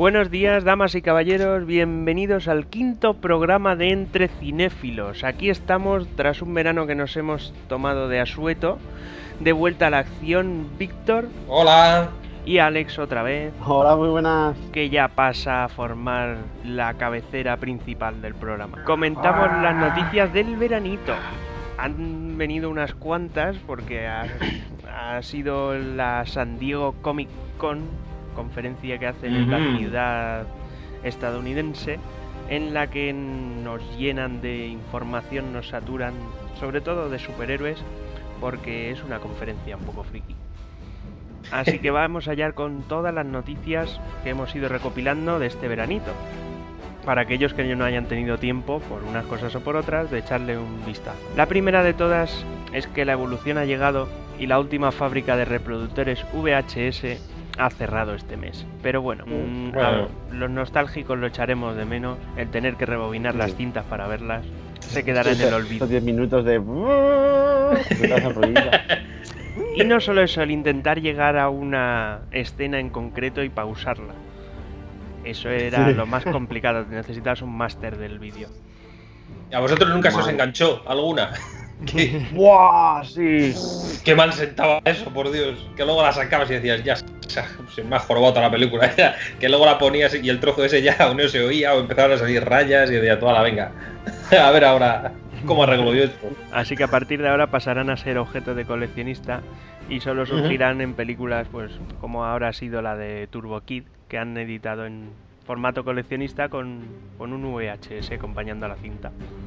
Buenos días, damas y caballeros, bienvenidos al quinto programa de Entre Cinéfilos. Aquí estamos tras un verano que nos hemos tomado de asueto. De vuelta a la acción, Víctor. Hola. Y Alex otra vez. Hola, muy buenas. Que ya pasa a formar la cabecera principal del programa. Comentamos las noticias del veranito. Han venido unas cuantas porque ha sido la San Diego Comic Con, conferencia que hacen en la ciudad estadounidense, en la que nos llenan de información, nos saturan, sobre todo de superhéroes, porque es una conferencia un poco friki. Así que vamos allá con todas las noticias que hemos ido recopilando de este veranito, para aquellos que no hayan tenido tiempo, por unas cosas o por otras, de echarle un vistazo. La primera de todas es que la evolución ha llegado y la última fábrica de reproductores VHS ha cerrado este mes. Pero bueno, los nostálgicos lo echaremos de menos. El tener que rebobinar las cintas para verlas se quedará en el olvido. Estos 10 minutos de... Y no solo eso, el intentar llegar a una escena en concreto y pausarla. Eso era lo más complicado. Necesitabas un máster del vídeo. ¿A vosotros nunca se os enganchó alguna? ¡Buah! Sí. Qué mal sentaba eso, por Dios. Que luego la sacabas y decías, ya se me ha jorobado toda la película. Que luego la ponías y el trozo ese ya o no se oía o empezaban a salir rayas y decía, toda la venga. A ver ahora cómo arreglo yo esto. Así que a partir de ahora pasarán a ser objeto de coleccionista y solo surgirán en películas, pues como ahora ha sido la de Turbo Kid, que han editado en formato coleccionista con un VHS acompañando a la cinta.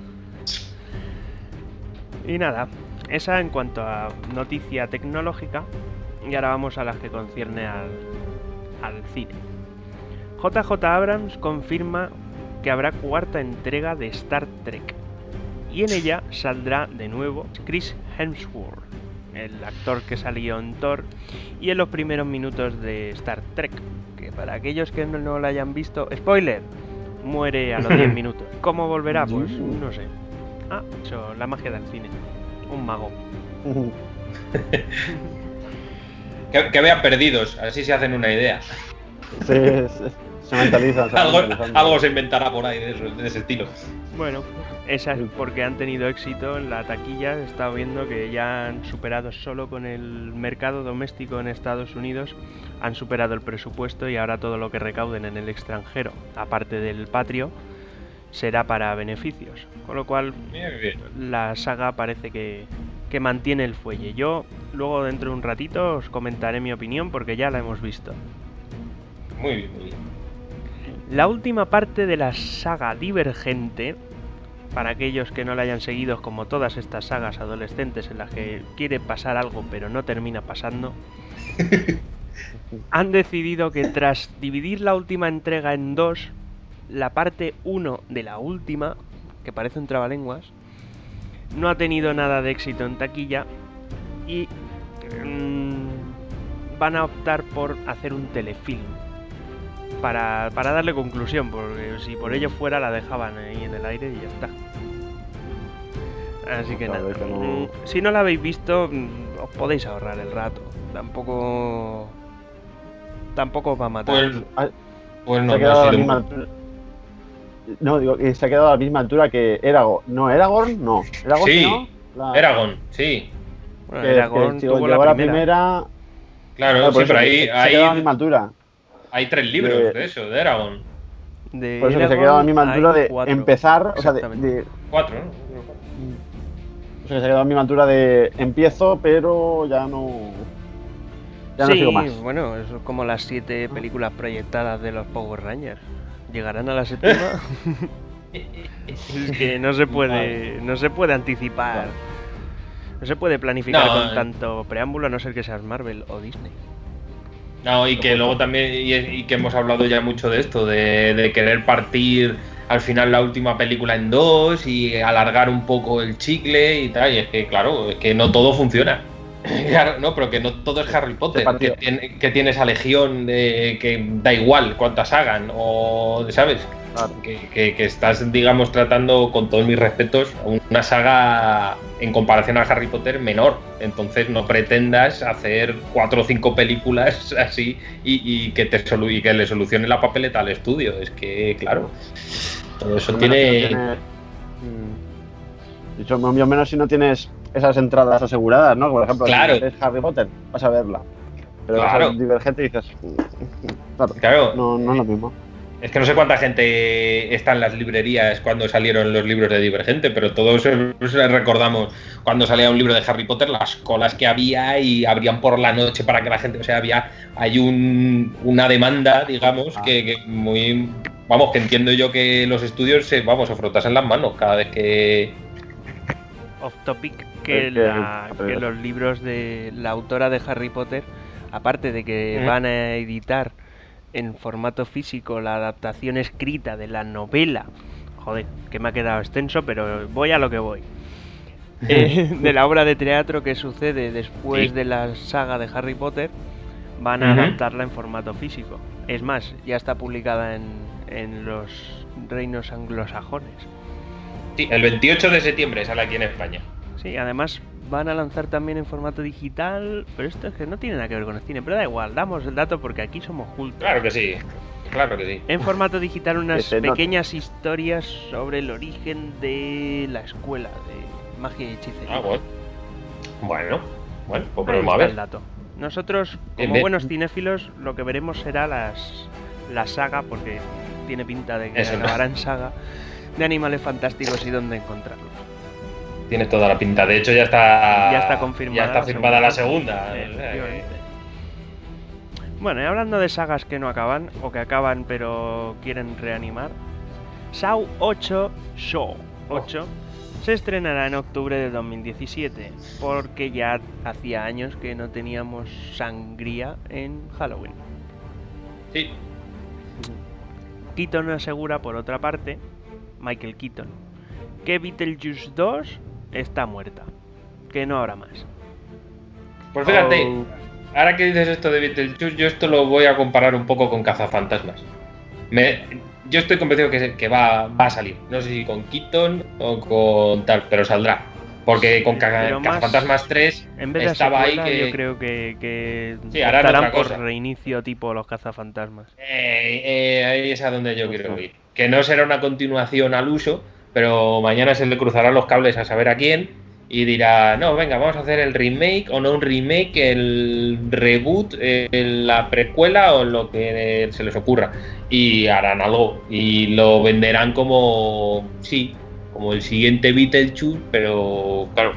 Y nada, esa en cuanto a noticia tecnológica. Y ahora vamos a las que concierne al cine. JJ Abrams confirma que habrá cuarta entrega de Star Trek. Y en ella saldrá de nuevo Chris Hemsworth, el actor que salió en Thor y en los primeros minutos de Star Trek. Que para aquellos que no lo hayan visto, spoiler, muere a los 10 minutos. ¿Cómo volverá? Pues no sé. Eso, la magia del cine. Un mago. Que vean Perdidos, así se hacen una idea. Sí, se mentalizan. Algo se inventará por ahí de ese estilo. Bueno, esa es porque han tenido éxito en la taquilla. He estado viendo que ya han superado, solo con el mercado doméstico en Estados Unidos, han superado el presupuesto y ahora todo lo que recauden en el extranjero, aparte del patrio, será para beneficios. Con lo cual, la saga parece que mantiene el fuelle. Yo luego dentro de un ratito os comentaré mi opinión porque ya la hemos visto. Muy bien, muy bien. La última parte de la saga Divergente, para aquellos que no la hayan seguido, como todas estas sagas adolescentes en las que quiere pasar algo pero no termina pasando, han decidido que tras dividir la última entrega en dos, la parte 1 de la última, que parece un trabalenguas, no ha tenido nada de éxito en taquilla y van a optar por hacer un telefilm para darle conclusión, porque si por ello fuera la dejaban ahí en el aire y ya está. Así que nada, si no la habéis visto, os podéis ahorrar el rato. Tampoco os va a matar. Pues no, no, digo que se ha quedado a la misma altura que Eragon. ¿No? ¿Eragon? No. ¿Eragon? Sí, no? Eragon, sí. Bueno, Eragon tuvo la primera. Claro, sí, pero ahí se ha quedado a la misma altura. Hay 3 libros de eso, de Eragon. Por eso que se ha quedado a la misma altura de 4, empezar, o sea, de 4, ¿no? O sea, que se ha quedado a la misma altura de empiezo, pero ya no sigo más. Bueno, eso es como las 7 películas proyectadas de los Power Rangers. ¿Llegarán a la séptima? Es que no se puede anticipar. No se puede planificar con tanto preámbulo, a no ser que seas Marvel o Disney. No, y que luego también, y que hemos hablado ya mucho de esto, de querer partir al final la última película en dos y alargar un poco el chicle y tal, y es que claro, es que no todo funciona. Claro, no, pero que no todo es Harry Potter, que tiene esa legión de que da igual cuántas hagan, o, ¿sabes? Claro. Que estás, digamos, tratando, con todos mis respetos, una saga en comparación a Harry Potter menor. Entonces no pretendas hacer 4 o 5 películas así y que le solucione la papeleta al estudio. Es que, claro, todo eso tiene... Dicho, más o menos si no tienes esas entradas aseguradas, ¿no? Por ejemplo, claro. Si es Harry Potter, vas a verla. Pero claro. vas a ser Divergente y dices... Claro. No es lo mismo. Es que no sé cuánta gente está en las librerías cuando salieron los libros de Divergente, pero todos recordamos cuando salía un libro de Harry Potter, las colas que había y abrían por la noche para que la gente... O sea, hay una demanda, digamos, que muy... Vamos, que entiendo yo que los estudios se frotasen las manos cada vez que... Off topic, que los libros de la autora de Harry Potter, aparte de que van a editar en formato físico la adaptación escrita de la novela, joder, que me ha quedado extenso, pero voy a lo que voy, de la obra de teatro que sucede después de la saga de Harry Potter, van a adaptarla en formato físico. Es más, ya está publicada en los reinos anglosajones. Sí, el 28 de septiembre sale aquí en España. Sí, además van a lanzar también en formato digital, pero esto es que no tiene nada que ver con el cine, pero da igual, damos el dato porque aquí somos cultos. Claro que sí, claro que sí. En formato digital unas pequeñas historias sobre el origen de la escuela de magia y hechicería. Bueno, pues vamos a ver. El dato. Nosotros, como buenos cinéfilos, lo que veremos será la saga, porque tiene pinta de que acabará en saga, de Animales Fantásticos y dónde encontrarlos. Tiene toda la pinta. De hecho, ya está confirmada. Ya está firmada la segunda. Bueno, y hablando de sagas que no acaban, o que acaban pero quieren reanimar, Saw 8 se estrenará en octubre de 2017, porque ya hacía años que no teníamos sangría en Halloween. Sí. Keaton asegura, por otra parte, Michael Keaton, que Beetlejuice 2 está muerta, que no habrá más. Pues fíjate, ahora que dices esto de Beetlejuice, yo esto lo voy a comparar un poco con Cazafantasmas. Yo estoy convencido que va a salir. No sé si con Keaton o con tal, pero saldrá. Porque con Cazafantasmas 3 en vez de estaba secuela, ahí que... Yo creo que sí, harán por reinicio tipo los Cazafantasmas. Ahí es a donde yo quiero ir. Que no será una continuación al uso, pero mañana se le cruzarán los cables a saber a quién y dirá, no, venga, vamos a hacer el remake o no un remake, el reboot, la precuela o lo que se les ocurra. Y harán algo y lo venderán como, sí, como el siguiente Beetlejuice, pero claro.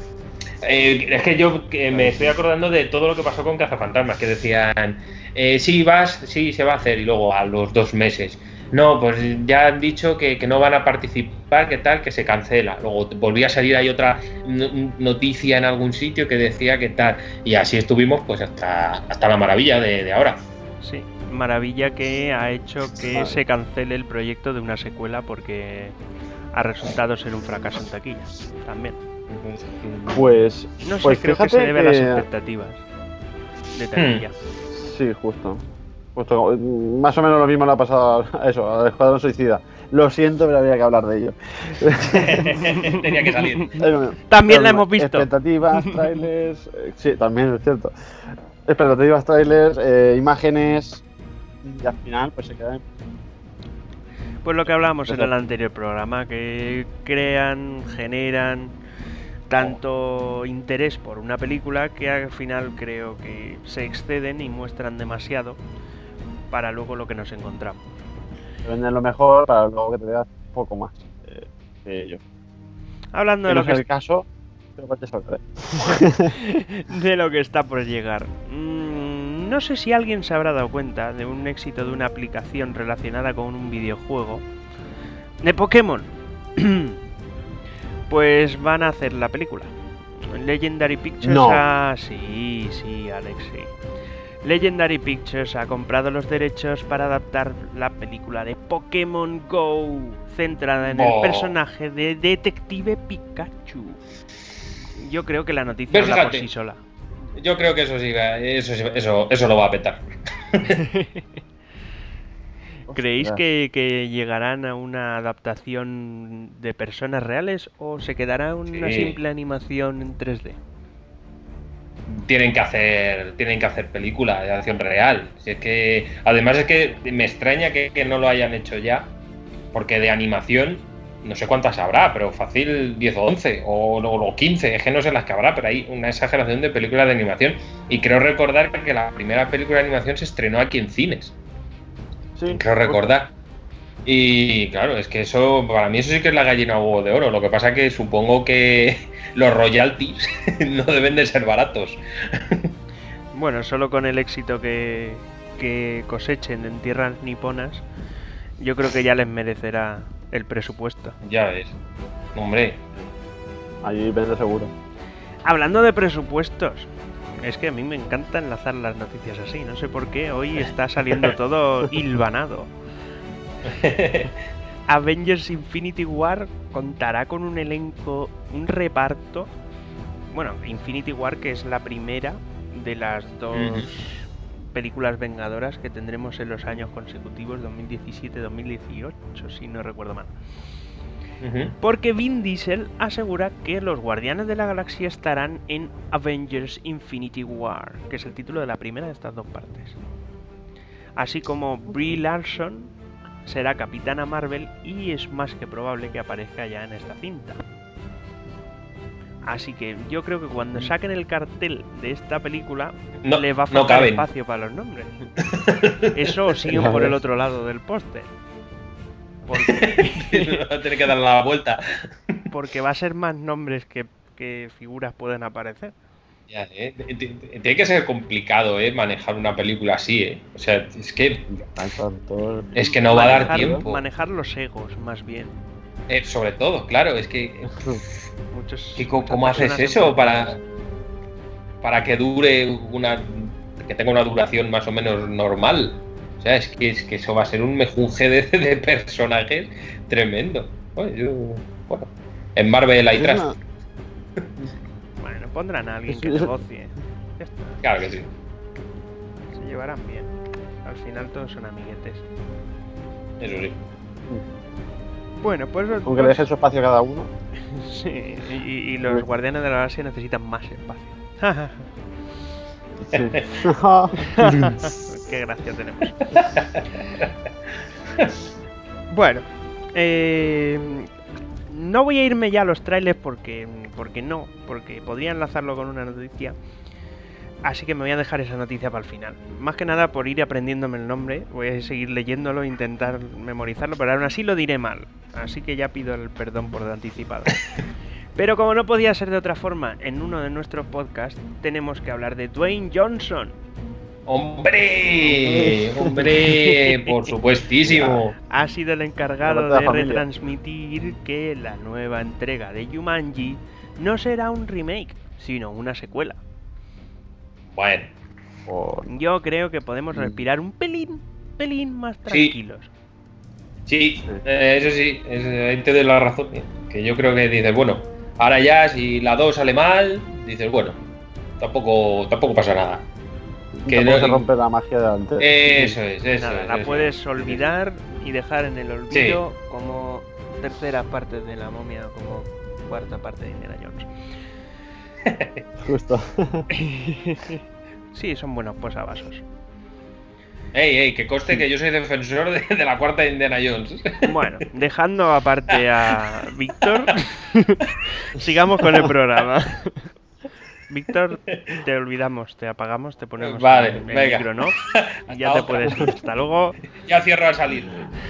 Es que yo me estoy acordando de todo lo que pasó con Cazafantasmas, que decían, sí, se va a hacer, y luego a los 2 meses, no, pues ya han dicho que no van a participar, que tal, que se cancela. Luego volvía a salir ahí otra noticia en algún sitio que decía que tal, y así estuvimos pues hasta la maravilla de ahora. Sí, maravilla que ha hecho que se cancele el proyecto de una secuela porque ha resultado ser un fracaso en taquilla también. Pues no sé, creo que se debe a las expectativas de taquilla. Sí, justo. Más o menos lo mismo le ha pasado a al Escuadrón Suicida. Lo siento, pero había que hablar de ello. Tenía que salir. También la hemos visto. Expectativas, trailers. Sí, también es cierto. Expectativas, trailers, imágenes. Y al final, pues se quedan. Pues lo que hablábamos en el anterior programa, que generan tanto interés por una película que al final creo que se exceden y muestran demasiado para luego lo que nos encontramos. Te venden lo mejor para luego que te veas poco más de ello. Hablando de lo que es el caso, pero te sabré. de lo que está por llegar. No sé si alguien se habrá dado cuenta de un éxito de una aplicación relacionada con un videojuego de Pokémon. Pues van a hacer la película. Legendary Pictures Sí, Alex, sí. Legendary Pictures ha comprado los derechos para adaptar la película de Pokémon Go, centrada en el personaje de Detective Pikachu. Yo creo que la noticia habla por sí sola. Yo creo que eso lo va a petar. ¿Creéis Ostras. que llegarán a una adaptación de personas reales o se quedará una Sí. simple animación en 3D? Tienen que hacer película de acción real. Si es que, además es que me extraña que no lo hayan hecho ya, porque de animación no sé cuántas habrá, pero fácil 10 o 11 o 15, es que no sé las que habrá, pero hay una exageración de películas de animación. Y creo recordar que la primera película de animación se estrenó aquí en cines. Sí, Creo recordar. Y claro, es que eso, para mí eso sí que es la gallina huevo de oro. Lo que pasa es que supongo que los royalties no deben de ser baratos. Bueno, solo con el éxito que cosechen en tierras niponas, yo creo que ya les merecerá el presupuesto. Ya ves. Hombre, allí vende seguro. Hablando de presupuestos, es que a mí me encanta enlazar las noticias así, no sé por qué, hoy está saliendo todo hilvanado. Avengers Infinity War contará con un elenco, un reparto. Bueno, Infinity War, que es la primera de las dos películas vengadoras que tendremos en los años consecutivos 2017-2018, si no recuerdo mal. Porque Vin Diesel asegura que los Guardianes de la Galaxia estarán en Avengers Infinity War, que es el título de la primera de estas dos partes. Así como Brie Larson será Capitana Marvel y es más que probable que aparezca ya en esta cinta. Así que yo creo que cuando saquen el cartel de esta película No, le va a no faltar caben. espacio para los nombres. Eso o siguen por el otro lado del póster. Porque, Va a tener que dar la vuelta. porque va a ser más nombres que figuras pueden aparecer. Ya, tiene que ser complicado, manejar una película así, O sea, es que no va a dar tiempo. Manejar los egos, más bien. Sobre todo, claro, es que Muchas ¿cómo haces personas eso enfrentadas. para que dure que tenga una duración más o menos normal? O sea, es que eso va a ser un mejunje de personajes tremendo. Bueno, en Marvel hay tras. Bueno, pondrán a alguien que negocie. Ya está. Claro que sí. Se llevarán bien. Al final todos son amiguetes. Eso sí. Bueno, pues... Aunque le dejen su espacio a cada uno. Sí, y los Guardianes de la Galaxia necesitan más espacio. Sí. Qué gracia tenemos. Bueno, no voy a irme ya a los trailers porque podría enlazarlo con una noticia. Así que me voy a dejar esa noticia para el final. Más que nada por ir aprendiéndome el nombre. Voy a seguir leyéndolo, intentar memorizarlo, pero aún así lo diré mal. Así que ya pido el perdón por anticipado. Pero como no podía ser de otra forma, en uno de nuestros podcasts tenemos que hablar de Dwayne Johnson. ¡Hombre! ¡Hombre! Por supuestísimo. Ha sido el encargado de retransmitir que la nueva entrega de Jumanji no será un remake, sino una secuela. Bueno. Yo creo que podemos respirar un pelín más tranquilos. Sí, eso sí, ahí te doy la razón. Que yo creo que dices, bueno, ahora ya si la 2 sale mal, dices, bueno, tampoco pasa nada. Que no se rompe la magia de antes. Eso es. Nada, la puedes olvidar y dejar en el olvido como tercera parte de la momia, como cuarta parte de Indiana Jones. Justo. Sí, son buenos posavasos. Ey, que conste que yo soy defensor de la cuarta de Indiana Jones. Bueno, dejando aparte a Víctor, sigamos con el programa. Víctor, te olvidamos, te apagamos, te ponemos el micro, ¿no? Y ya te puedes ir. Hasta luego. Ya cierro al salir.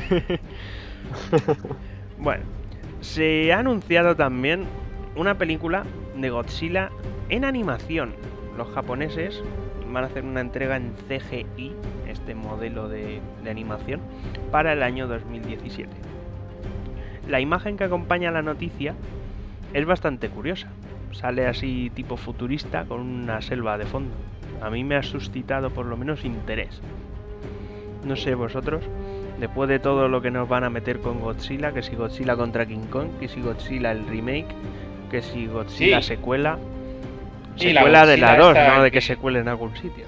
Bueno, se ha anunciado también una película de Godzilla en animación. Los japoneses van a hacer una entrega en CGI, este modelo de animación, para el año 2017. La imagen que acompaña la noticia es bastante curiosa. Sale así tipo futurista con una selva de fondo. A mí me ha suscitado por lo menos interés. No sé vosotros, después de todo lo que nos van a meter con Godzilla, que si Godzilla contra King Kong, que si Godzilla el remake, que si Godzilla secuela, Sí, secuela de la 2, Godzilla ¿no? De que se cuele en algún sitio.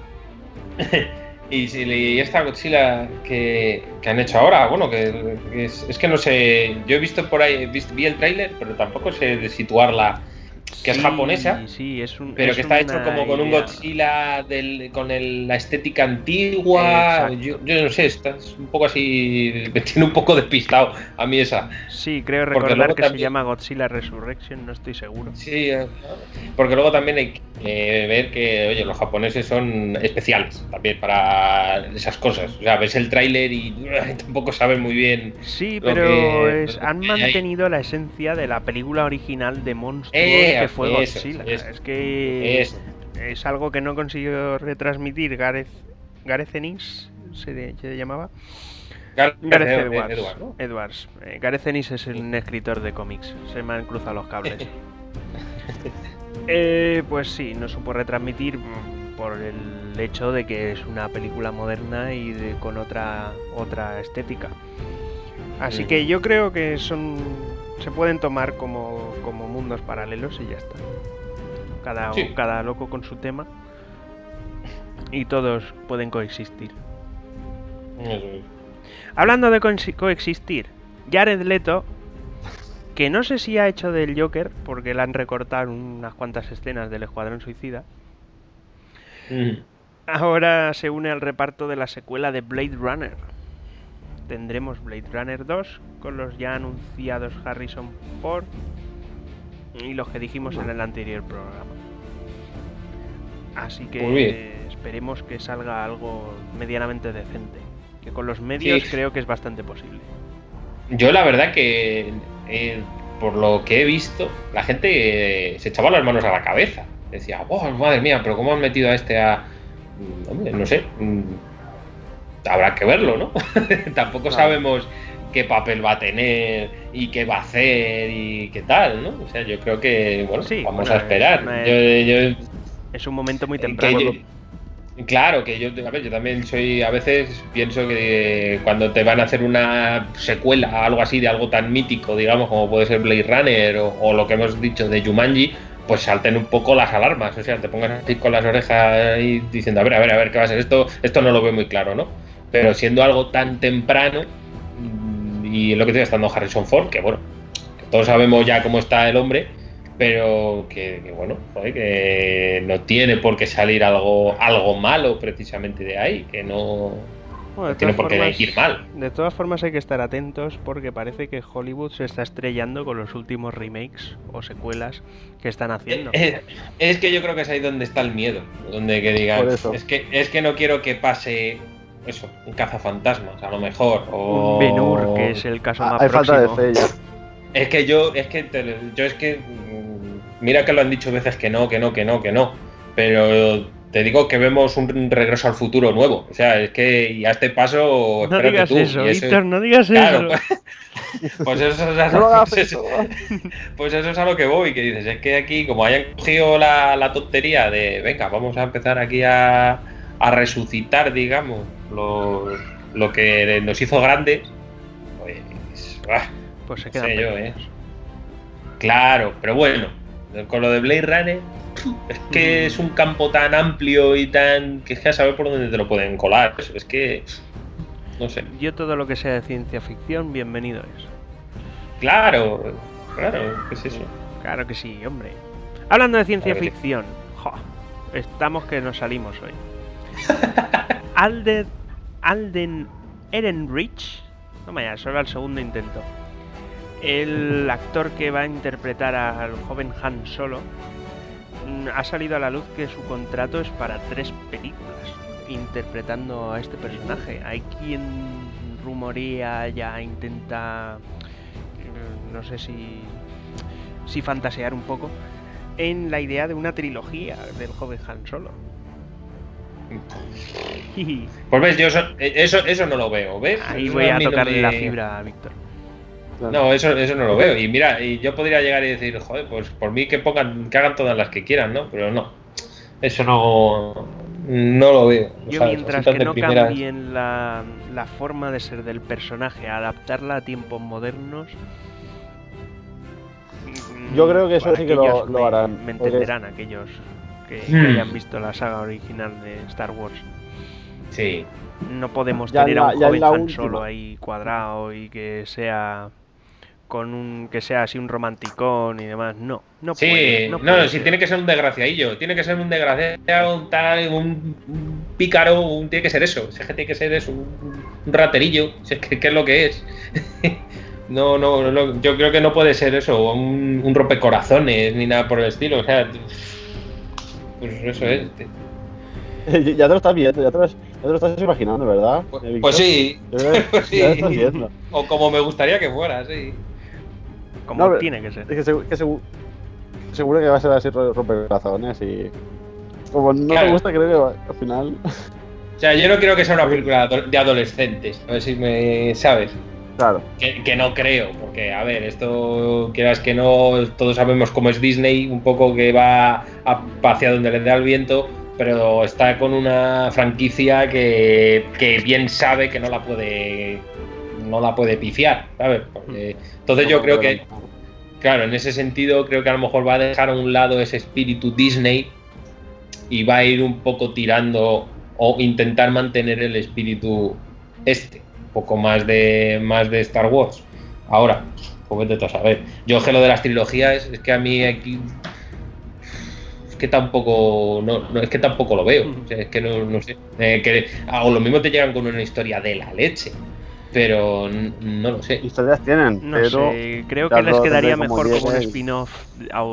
Y esta Godzilla que han hecho ahora, bueno, que es que no sé, yo he visto por ahí, vi el tráiler, pero tampoco sé de situarla, que es japonesa, Sí, pero es que está hecho una como con un idea. Godzilla con la estética antigua. Exacto. Yo no sé, está es un poco así, me tiene un poco despistado a mí esa. Sí, creo Porque recordar luego que se también, llama Godzilla Resurrection, no estoy seguro. sí, porque luego también hay que ver que, oye, los japoneses son especiales también para esas cosas. O sea, ves el tráiler y tampoco saben muy bien Sí, lo pero que, han hay ahí. mantenido la esencia de la película original de monstruos que fue Eso, Godzilla. eso, Es que eso. es algo que no consiguió retransmitir Gareth Ennis, se llamaba. Gareth Edward, ¿no? Edwards. Gareth Ennis es un escritor de cómics. Se me han cruzado los cables. Pues sí, no supo retransmitir por el hecho de que es una película moderna y con otra estética. Así que yo creo que se pueden tomar como mundos paralelos y ya está. Cada loco con su tema y todos pueden coexistir. Eso es. Hablando de coexistir, Jared Leto, que no sé si ha hecho del Joker, porque le han recortado unas cuantas escenas del Escuadrón Suicida, ahora se une al reparto de la secuela de Blade Runner. Tendremos Blade Runner 2 con los ya anunciados Harrison Ford y los que dijimos en el anterior programa. Así que esperemos que salga algo medianamente decente, que con los medios creo que es bastante posible. Yo la verdad que por lo que he visto, la gente se echaba las manos a la cabeza. Decía, oh, madre mía, pero ¿cómo han metido a este a...? Hombre, no sé. Habrá que verlo, ¿no? Tampoco sabemos qué papel va a tener y qué va a hacer y qué tal, ¿no? O sea, yo creo que, bueno, vamos a esperar. Es un momento muy temprano. Claro, que yo también a veces pienso que cuando te van a hacer una secuela, algo así, de algo tan mítico, digamos, como puede ser Blade Runner o lo que hemos dicho de Jumanji, pues salten un poco las alarmas, o sea, te pongas así con las orejas y diciendo, a ver, ¿qué va a ser esto? Esto no lo veo muy claro, ¿no? Pero siendo algo tan temprano, y lo que estoy estando Harrison Ford, que bueno, que todos sabemos ya cómo está el hombre, pero que bueno, joder, que no tiene por qué salir algo malo precisamente de ahí, que no tiene por qué ir mal. De todas formas hay que estar atentos porque parece que Hollywood se está estrellando con los últimos remakes o secuelas que están haciendo. Es que yo creo que es ahí donde está el miedo, donde que digan, es que no quiero que pase eso, un cazafantasmas, a lo mejor, o un Ben-Hur, que es el caso más hay próximo. Falta de fe ya. Es que mira que lo han dicho veces que no, pero te digo que vemos un regreso al futuro nuevo. O sea, es que y a este paso, no espérate digas tú. Eso, y eso, Víctor, no digas claro, eso. Pues eso es a lo que voy, que dices, es que aquí, como hayan cogido la tontería de, venga, vamos a empezar aquí a resucitar, digamos, lo que nos hizo grandes, pues se quedan Claro, pero bueno, con lo de Blade Runner, es que es un campo tan amplio y tan... que es que a saber por dónde te lo pueden colar. Es que... no sé. Yo todo lo que sea de ciencia ficción, bienvenido es. Claro, ¿qué es eso? Claro que sí, hombre. Hablando de ciencia ficción, estamos que nos salimos hoy. Alden Ehrenreich, no vaya, solo al segundo intento. El actor que va a interpretar al joven Han Solo ha salido a la luz que su contrato es para 3 películas interpretando a este personaje. Hay quien rumorea, ya intenta, no sé si fantasear un poco en la idea de una trilogía del joven Han Solo. Pues ves, yo eso no lo veo, ¿ves? Ahí voy a tocarle la fibra a Víctor. No, eso no lo veo. Y mira, y yo podría llegar y decir, joder, pues por mí que hagan todas las que quieran, ¿no? Pero no. Eso no lo veo. Yo ¿sabes? Mientras que no cambien la forma de ser del personaje, adaptarla a tiempos modernos. Yo creo que eso sí que lo harán. Me entenderán aquellos que hayan visto la saga original de Star Wars. Sí. No podemos Ya tener a un ya joven la Han última. Solo ahí cuadrado y que sea que sea así un romanticón y demás. No Sí, puede, no no, puede sí, ser. tiene que ser un desgraciadillo, tiene que ser un desgraciado, un tal, un pícaro, tiene que ser eso, es que tiene que ser eso, un raterillo, si es que es lo que es. No, yo creo que no puede ser eso, un rompecorazones ni nada por el estilo, o sea, pues eso es. Ya te lo estás viendo, ya te lo estás imaginando, ¿verdad? Víctor? Pues sí, Yo creo que pues ya lo estás sí, viendo. o como me gustaría que fuera, sí. Como No, pero tiene que ser. Es que seguro que va a ser así rompecorazones y... Como no Claro. te gusta, creo que al final... O sea, yo no quiero que sea una película de adolescentes, a ver si me sabes. Claro. Que no creo, porque a ver, esto quieras que no, todos sabemos cómo es Disney, un poco que va hacia donde le da el viento, pero está con una franquicia que bien sabe que no la puede pifiar, ¿sabes? Entonces yo creo que, claro, en ese sentido creo que a lo mejor va a dejar a un lado ese espíritu Disney y va a ir un poco tirando o intentar mantener el espíritu un poco más de Star Wars. Ahora, pues vete tú a saber. Yo que lo de las trilogías es que a mí aquí es que tampoco es que tampoco lo veo. O sea, es que no sé. O lo mismo te llegan con una historia de la leche. Pero no lo sé. Historias tienen, No pero... sé, creo ya que les lo quedaría tendré como mejor como un 10. spin-off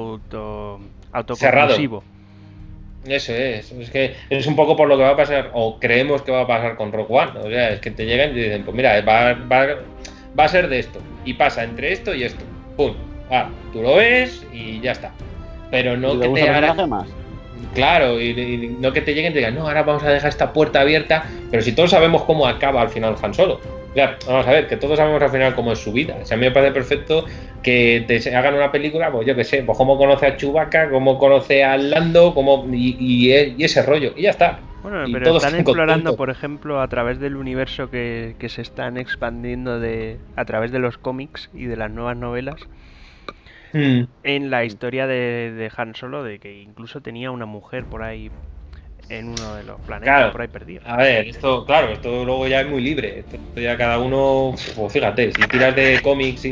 autoconclusivo. Eso es que es un poco por lo que va a pasar, o creemos que va a pasar con Rogue One. O sea, es que te llegan y dicen, pues mira, va a ser de esto, y pasa entre esto y esto. ¡Pum! Tú lo ves y ya está. Pero no que te hagan. Más. Claro, y no que te lleguen y te digan, no, ahora vamos a dejar esta puerta abierta, pero si todos sabemos cómo acaba al final Han Solo. O sea, vamos a ver, que todos sabemos al final cómo es su vida. O sea, a mí me parece perfecto que te hagan una película, pues yo qué sé, pues cómo conoce a Chewbacca, cómo conoce a Lando, y ese rollo, y ya está. Bueno, Y pero todos están están explorando, contentos. por ejemplo, a través del universo que se están expandiendo a través de los cómics y de las nuevas novelas, en la historia de Han Solo, de que incluso tenía una mujer por ahí en uno de los planetas, Claro. por ahí perdido. A ver, esto luego ya es muy libre. Esto ya cada uno, pues fíjate, si tiras de cómics y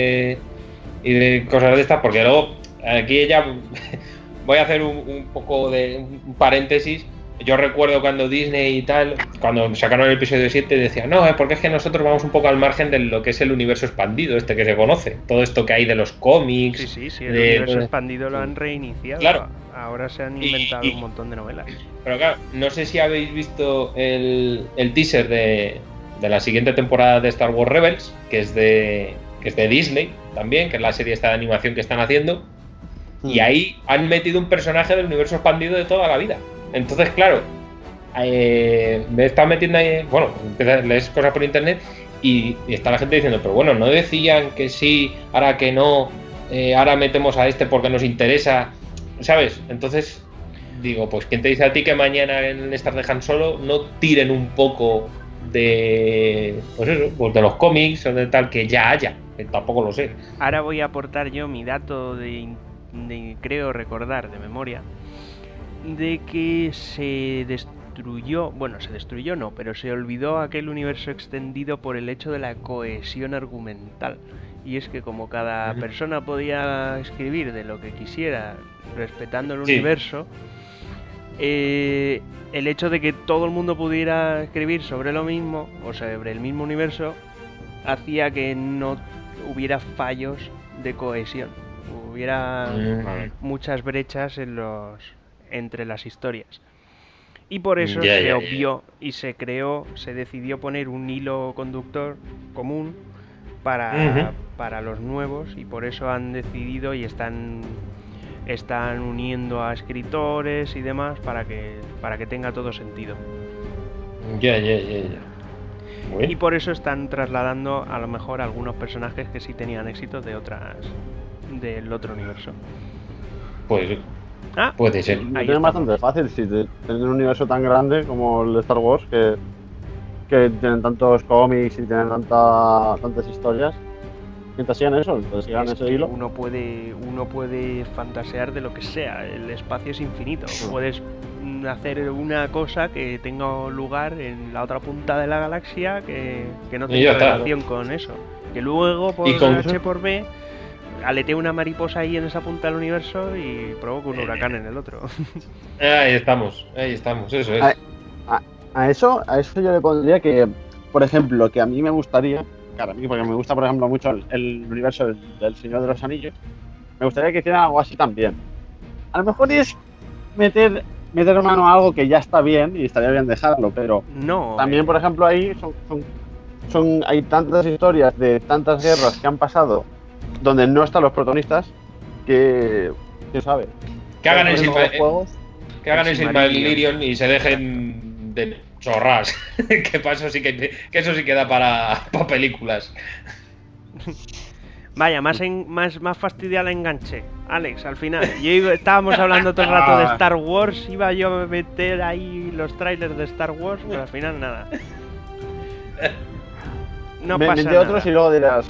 de cosas de estas, porque luego aquí ya voy a hacer un poco de un paréntesis. Yo recuerdo cuando Disney y tal, cuando sacaron el episodio 7, decían, no, porque es que nosotros vamos un poco al margen de lo que es el universo expandido, que se conoce. Todo esto que hay de los cómics. Sí, el universo expandido lo han reiniciado. Claro. Ahora se han inventado un montón de novelas. Pero claro, no sé si habéis visto el teaser de la siguiente temporada de Star Wars Rebels, que es de Disney también, que es la serie esta de animación que están haciendo. Y ahí han metido un personaje del universo expandido de toda la vida. Entonces, claro, me está metiendo ahí, bueno, lees cosas por internet y está la gente diciendo, pero bueno, no decían que sí, ahora que no, ahora metemos a este porque nos interesa, ¿sabes? Entonces, digo, pues ¿quién te dice a ti que mañana en Star de Han Solo no tiren un poco de, pues eso, pues de los cómics o de tal que ya haya? Que tampoco lo sé. Ahora voy a aportar yo mi dato de creo recordar de memoria, de que se destruyó no, pero se olvidó aquel universo extendido por el hecho de la cohesión argumental. Y es que como cada persona podía escribir de lo que quisiera, respetando el universo, el hecho de que todo el mundo pudiera escribir sobre lo mismo, o sobre el mismo universo, hacía que no hubiera fallos de cohesión. Hubiera muchas brechas entre las historias. Y por eso se obvió y se decidió poner un hilo conductor común para los nuevos, y por eso han decidido y están uniendo a escritores y demás para que tenga todo sentido. Y por eso están trasladando a lo mejor algunos personajes que sí tenían éxito del otro universo. Pues puede ser. Lo tienen bastante fácil, si tienen un universo tan grande como el de Star Wars, que tienen tantos cómics y tienen tantas historias. mientras sigan eso, entonces sigan ese hilo. Uno puede fantasear de lo que sea, el espacio es infinito. Puedes hacer una cosa que tenga lugar en la otra punta de la galaxia que no tenga relación con eso. Que luego, por H por B, aletee una mariposa ahí en esa punta del universo y provoca un huracán en el otro. Ahí estamos, eso es. A eso yo le pondría que, por ejemplo, que a mí me gustaría, claro, a mí porque me gusta, por ejemplo, mucho el universo del Señor de los Anillos, me gustaría que hicieran algo así también. A lo mejor es meter mano a algo que ya está bien y estaría bien dejarlo, pero no, también, por ejemplo, ahí hay tantas historias de tantas guerras que han pasado donde no están los protagonistas que sabe. Que hagan el Silmarillion y se dejen de chorras. Que eso sí que da para películas. Vaya, más fastidia el enganche. Alex, al final, estábamos hablando todo el rato de Star Wars, iba yo a meter ahí los trailers de Star Wars, pero al final nada. No pasa nada. Otros y luego dirás.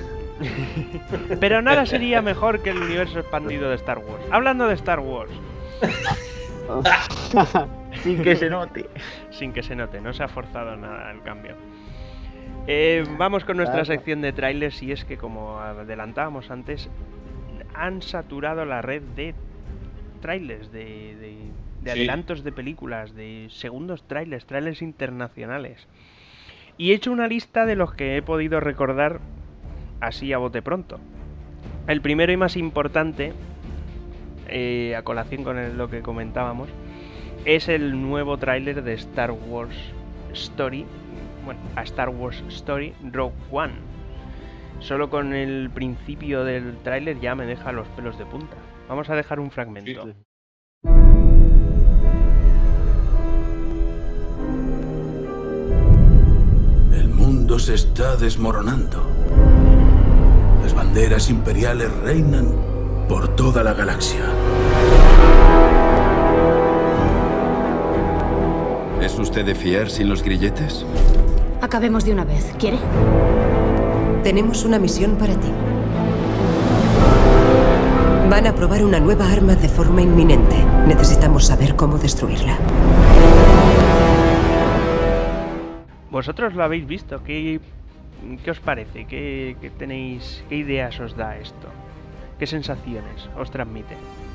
Pero nada sería mejor que el universo expandido de Star Wars. Hablando de Star Wars. Sin que se note. Sin que se note, no se ha forzado nada el cambio. Vamos con nuestra sección de trailers, y es que, como adelantábamos antes, han saturado la red de trailers, de adelantos de películas, de segundos trailers internacionales. Y he hecho una lista de los que he podido recordar así a bote pronto. El primero y más importante, a colación con lo que comentábamos, es el nuevo tráiler de Star Wars Story. Bueno, a Star Wars Story Rogue One. Solo con el principio del tráiler ya me deja los pelos de punta. Vamos a dejar un fragmento. Sí. El mundo se está desmoronando. Las banderas imperiales reinan por toda la galaxia. ¿Es usted de fiar sin los grilletes? Acabemos de una vez. ¿Quiere? Tenemos una misión para ti. Van a probar una nueva arma de forma inminente. Necesitamos saber cómo destruirla. ¿Vosotros lo habéis visto? ¿Qué os parece? ¿Qué tenéis? ¿Qué ideas os da esto? ¿Qué sensaciones os transmite?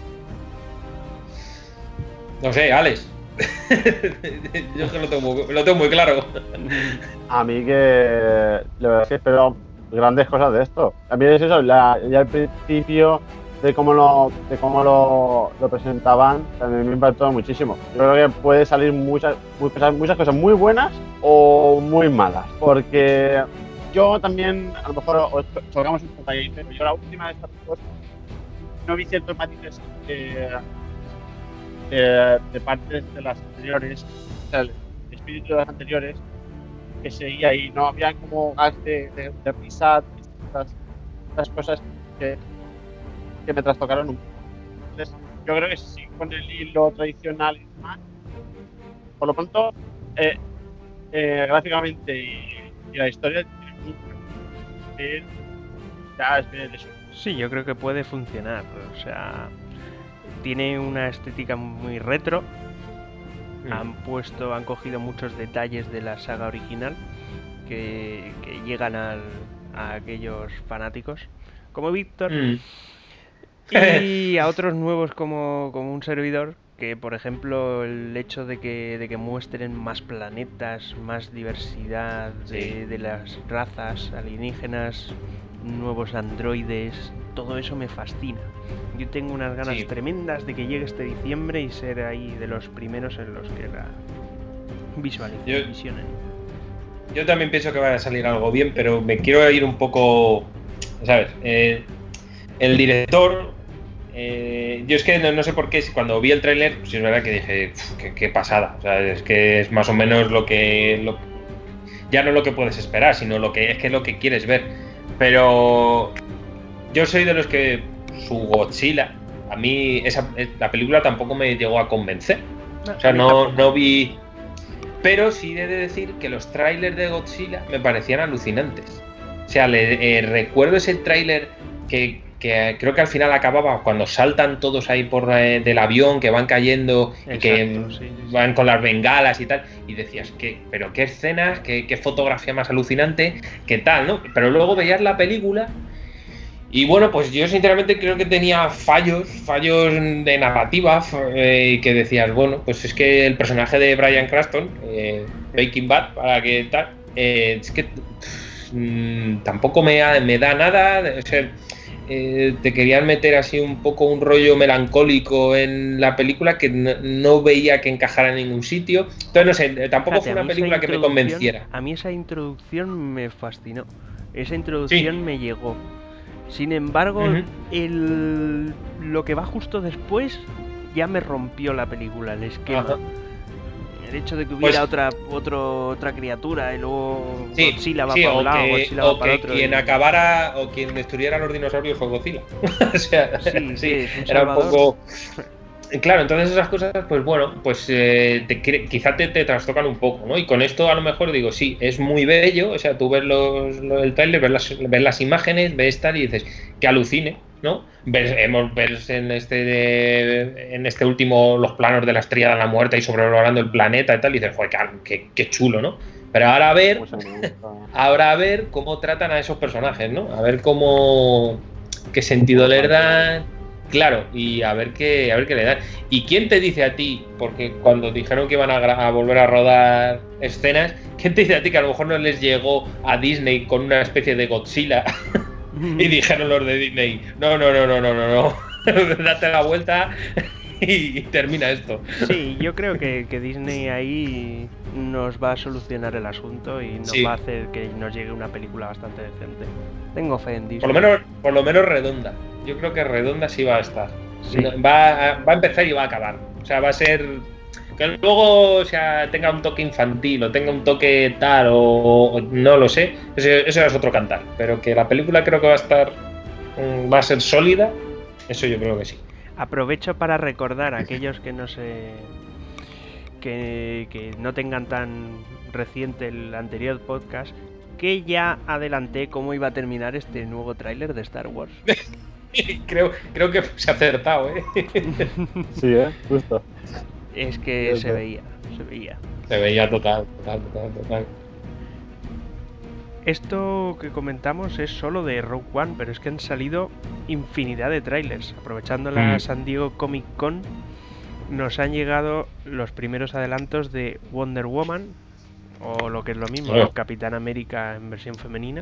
No sé, Alex. Yo que lo tengo muy claro. A mí que la verdad es que espero grandes cosas de esto. A mí es eso, ya al principio de cómo lo presentaban, también me impactó muchísimo. Yo creo que puede salir muchas cosas muy buenas o muy malas, porque yo también, a lo mejor os colgamos un poco ahí, pero yo la última de estas cosas no vi ciertos matices de partes de las anteriores, o sea, el espíritu de las anteriores, que seguía ahí, no había como gas de risa, estas cosas que me trastocaron un poco. Entonces, yo creo que sí, con el hilo tradicional y demás, por lo pronto, gráficamente y la historia ya es bien de eso. Sí, yo creo que puede funcionar, o sea, tiene una estética muy retro. Han cogido muchos detalles de la saga original que llegan a aquellos fanáticos como Víctor y a otros nuevos como un servidor, que por ejemplo el hecho de que muestren más planetas, más diversidad de las razas alienígenas, nuevos androides, todo eso me fascina. Yo tengo unas ganas tremendas de que llegue este diciembre y ser ahí de los primeros en los que la visionen. Yo también pienso que va a salir algo bien, pero me quiero ir un poco, ¿sabes? El director, yo es que no sé por qué, cuando vi el tráiler, pues es verdad que dije, qué pasada. O sea, es que es más o menos ya no lo que puedes esperar, sino lo que quieres ver. Pero yo soy de los que su Godzilla, a mí la película tampoco me llegó a convencer. O sea, no vi. Pero sí he de decir que los trailers de Godzilla me parecían alucinantes. O sea, recuerdo ese tráiler que creo que al final acababa cuando saltan todos ahí por del avión, que van cayendo. Exacto, y que van con las bengalas y tal, y decías, pero qué escenas, qué fotografía más alucinante, qué tal, ¿no? Pero luego veías la película y bueno, pues yo sinceramente creo que tenía fallos de narrativa, que decías, bueno, pues es que el personaje de Bryan Cranston, Breaking Bad, para que tal, es que tampoco me da nada, o sea, te querían meter así un poco un rollo melancólico en la película que no veía que encajara en ningún sitio. Entonces, no sé, tampoco fue una película que me convenciera. A mí esa introducción me fascinó. Esa introducción me llegó. Sin embargo, lo que va justo después ya me rompió la película, el esquema. Ajá. El hecho de que hubiera otra criatura y luego Godzilla va para un lado, Godzilla va para otro. Quien acabara o quien destruyera a los dinosaurios fue Godzilla. O sea, sí, era un poco. Claro, entonces esas cosas, pues bueno, pues quizá te trastocan un poco, ¿no? Y con esto a lo mejor digo, sí, es muy bello, o sea, tú ves el tráiler, ves las imágenes, ves tal y dices, que alucine, ¿no? Ves en este último los planos de la estrella de la muerte y sobrevolando el planeta y tal, y dices, joder, qué chulo, ¿no? Pero ahora a ver cómo tratan a esos personajes, ¿no? A ver qué sentido les dan. Claro, y a ver qué le dan. ¿Y quién te dice a ti? Porque cuando dijeron que iban a volver a rodar escenas, ¿quién te dice a ti que a lo mejor no les llegó a Disney con una especie de Godzilla? Y dijeron los de Disney, no, date la vuelta y termina esto. Sí, yo creo que Disney ahí nos va a solucionar el asunto y nos va a hacer que nos llegue una película bastante decente. Tengo fe en Disney. Por lo menos redonda. Yo creo que redonda sí va a estar. Sí. Va a empezar y va a acabar. O sea, va a ser que luego, o sea, tenga un toque infantil o tenga un toque tal o no lo sé. Eso es otro cantar. Pero que la película creo que va a ser sólida. Eso yo creo que sí. Aprovecho para recordar a aquellos que no que no tengan tan reciente el anterior podcast, que ya adelanté cómo iba a terminar este nuevo tráiler de Star Wars. creo que se ha acertado, Sí, justo. Es que se veía. Se veía total. Esto que comentamos es solo de Rogue One, pero es que han salido infinidad de trailers. Aprovechando la San Diego Comic Con, nos han llegado los primeros adelantos de Wonder Woman, o lo que es lo mismo, Capitán América en versión femenina.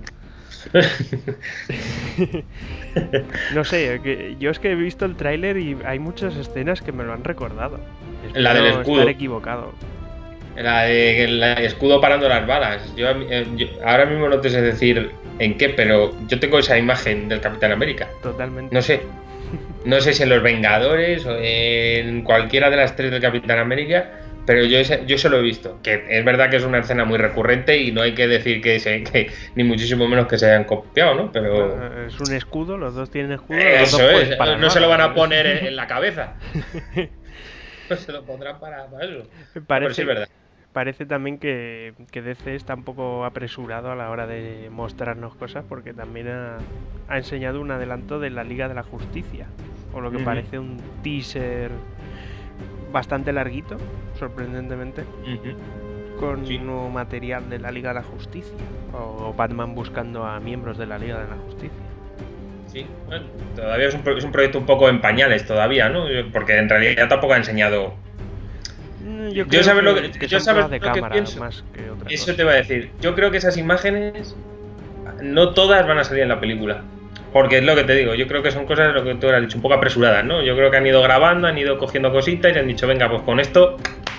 No sé, yo es que he visto el tráiler y hay muchas escenas que me lo han recordado. La del escudo. Estar equivocado. El escudo parando las balas. Yo ahora mismo no te sé decir en qué, pero yo tengo esa imagen del Capitán América. Totalmente. No sé si en Los Vengadores o en cualquiera de las tres del Capitán América, pero yo se lo he visto. Que es verdad que es una escena muy recurrente y no hay que decir que ni muchísimo menos que se hayan copiado, ¿no? Pero es un escudo, los dos tienen escudo. Eso es, no se lo van a poner en la cabeza. No se lo pondrán para eso. Pero sí es verdad. Parece también que DC está un poco apresurado a la hora de mostrarnos cosas, porque también ha enseñado un adelanto de la Liga de la Justicia, o lo que parece un teaser bastante larguito, sorprendentemente, con nuevo material de la Liga de la Justicia, o Batman buscando a miembros de la Liga de la Justicia. Sí, bueno, todavía es un proyecto un poco en pañales todavía, ¿no? Porque en realidad tampoco ha enseñado. Yo sabes lo que pienso. Más que otra Eso cosa. te iba a decir. Yo creo que esas imágenes no todas van a salir en la película. Porque es lo que te digo, yo creo que son cosas, lo que tú has dicho, un poco apresuradas, ¿no? Yo creo que han ido grabando, han ido cogiendo cositas y han dicho, venga, pues con esto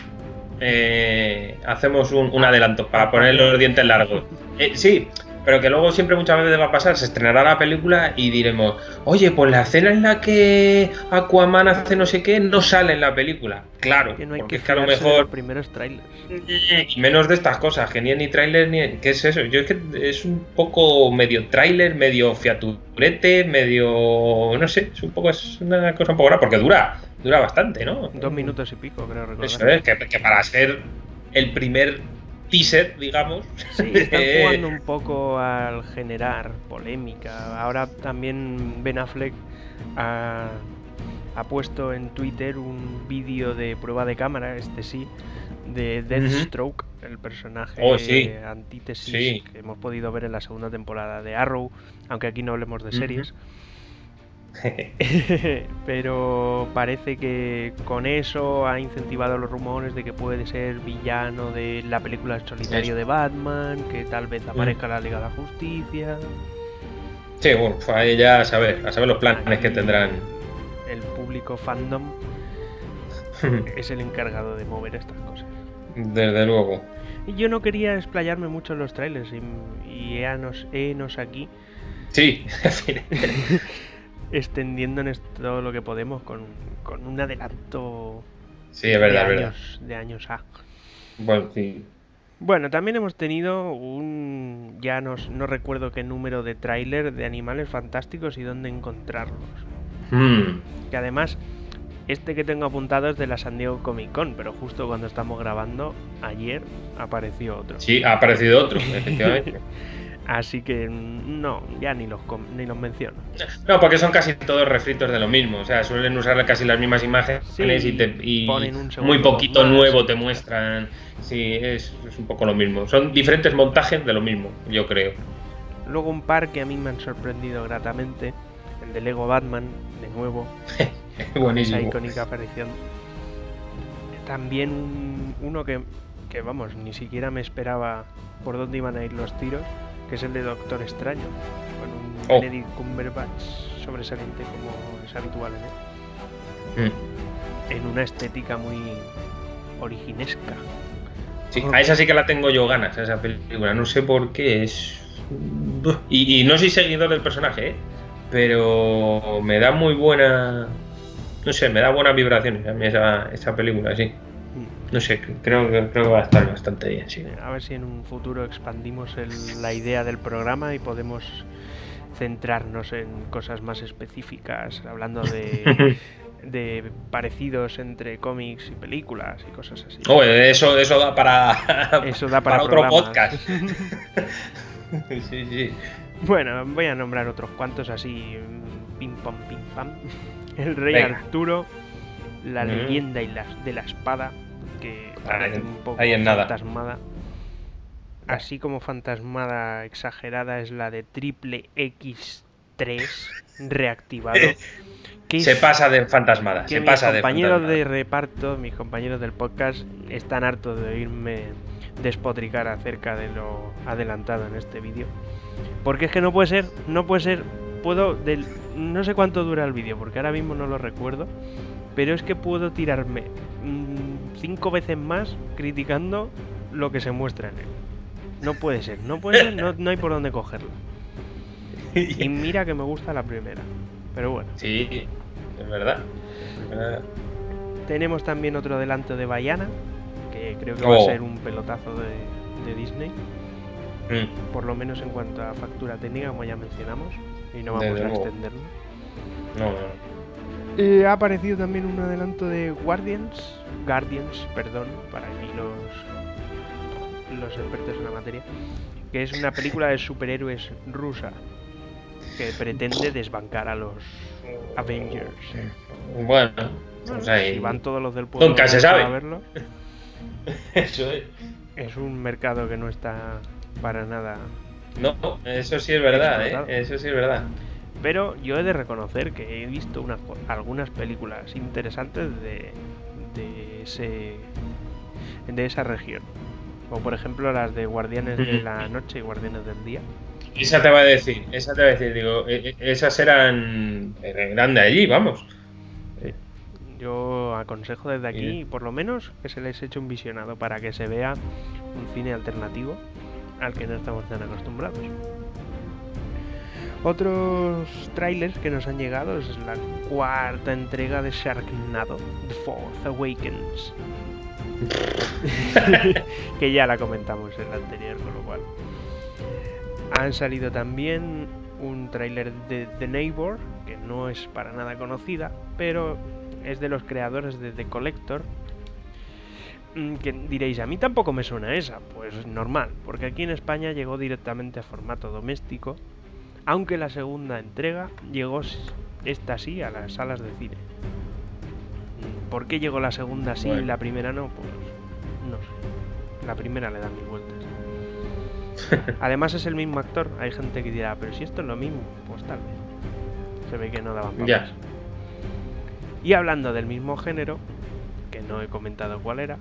hacemos un adelanto para poner los dientes largos. Sí, pero que luego siempre muchas veces va a pasar, se estrenará la película y diremos, oye, pues la escena en la que Aquaman hace no sé qué no sale en la película. Claro, que no hay porque que es que a lo mejor los primeros trailers. Y menos de estas cosas, que ni trailer ni... ¿Qué es eso? Yo es que es un poco medio trailer, medio fiaturete, medio... no sé, es una cosa un poco rara, porque dura bastante, ¿no? 2 minutos y pico, creo recordar. Eso es, que para ser el primer teaser, digamos. Sí, están jugando un poco al generar polémica. Ahora también Ben Affleck ha puesto en Twitter un vídeo de prueba de cámara, sí, de Deathstroke, el personaje antítesis que hemos podido ver en la segunda temporada de Arrow, aunque aquí no hablemos de series. Pero parece que con eso ha incentivado los rumores de que puede ser villano de la película El Solitario de Batman, que tal vez aparezca la Liga de la Justicia. Sí, bueno, ahí ya a saber los planes aquí que tendrán. El público fandom es el encargado de mover estas cosas. Desde luego. Y yo no quería explayarme mucho en los trailers y enos aquí. Sí. Extendiéndonos todo lo que podemos con un adelanto es verdad, de años A. Bueno, sí. Bueno, también hemos tenido ya no recuerdo qué número de tráiler de Animales Fantásticos y dónde encontrarlos. Que además, que tengo apuntado es de la San Diego Comic Con, pero justo cuando estamos grabando, ayer apareció otro. Sí, ha aparecido otro, efectivamente. Así que no, ya ni los menciono. No, porque son casi todos refritos de lo mismo. O sea, suelen usar casi las mismas imágenes y ponen un muy poquito más, nuevo te muestran. Sí, es un poco lo mismo. Son diferentes montajes de lo mismo, yo creo. Luego un par que a mí me han sorprendido gratamente. El de Lego Batman, de nuevo. Buenísimo. Esa icónica aparición. También uno que vamos, ni siquiera me esperaba por dónde iban a ir los tiros, que es el de Doctor Extraño, con un Benedict Cumberbatch sobresaliente como es habitual en él. En una estética muy originesca. Sí, a esa sí que la tengo yo ganas, a esa película. No sé por qué es... Y no soy seguidor del personaje, pero me da muy buena... No sé, me da buenas vibraciones a mí esa película, sí. No sé, creo que va a estar bastante bien, sí. A ver si en un futuro expandimos la idea del programa y podemos centrarnos en cosas más específicas, hablando de parecidos entre cómics y películas y cosas así. Eso da para otro podcast. Sí. Bueno, voy a nombrar otros cuantos así, pim pam. El Rey Arturo, la leyenda de la espada, que parece un poco fantasmada. Así como fantasmada exagerada es la de Triple X3 reactivado. Que se pasa de fantasmada. Que mis compañeros de reparto, mis compañeros del podcast, están hartos de oírme despotricar acerca de lo adelantado en este vídeo. Porque es que no puede ser. No sé cuánto dura el vídeo, porque ahora mismo no lo recuerdo. Pero es que puedo tirarme 5 veces más criticando lo que se muestra en él. No puede ser, no hay por dónde cogerlo. Y mira que me gusta la primera, pero bueno. Sí, es verdad. Tenemos también otro adelanto de Vaiana, que creo que va a ser un pelotazo de Disney. Por lo menos en cuanto a factura técnica, como ya mencionamos, y no vamos a extenderlo. No. Ha aparecido también un adelanto de Guardians, para aquí los expertos en la materia, que es una película de superhéroes rusa que pretende desbancar a los Avengers. Bueno, pues ahí si van todos los del pueblo nunca se sabe a verlo. Eso es. Es un mercado que no está para nada. No, eso sí es verdad, eso sí es verdad. Pero yo he de reconocer que he visto algunas películas interesantes de esa región. Como por ejemplo las de Guardianes de la Noche y Guardianes del Día. Esa te va a decir, digo, esas eran de allí, vamos. Yo aconsejo desde aquí, por lo menos, que se les eche un visionado para que se vea un cine alternativo al que no estamos tan acostumbrados. Otros trailers que nos han llegado es la 4ª entrega de Sharknado, The Fourth Awakens. Que ya la comentamos en la anterior, con lo cual. Han salido también un tráiler de The Neighbor, que no es para nada conocida, pero es de los creadores de The Collector. Que diréis, a mí tampoco me suena esa. Pues normal, porque aquí en España llegó directamente a formato doméstico, aunque la segunda entrega llegó, esta sí, a las salas de cine. ¿Por qué llegó la segunda sí y la primera no? Pues no sé. La primera le da mil vueltas. Además es el mismo actor. Hay gente que dirá, pero si esto es lo mismo, pues tal vez. Se ve que no daban papas. Ya. Y hablando del mismo género, que no he comentado cuál era,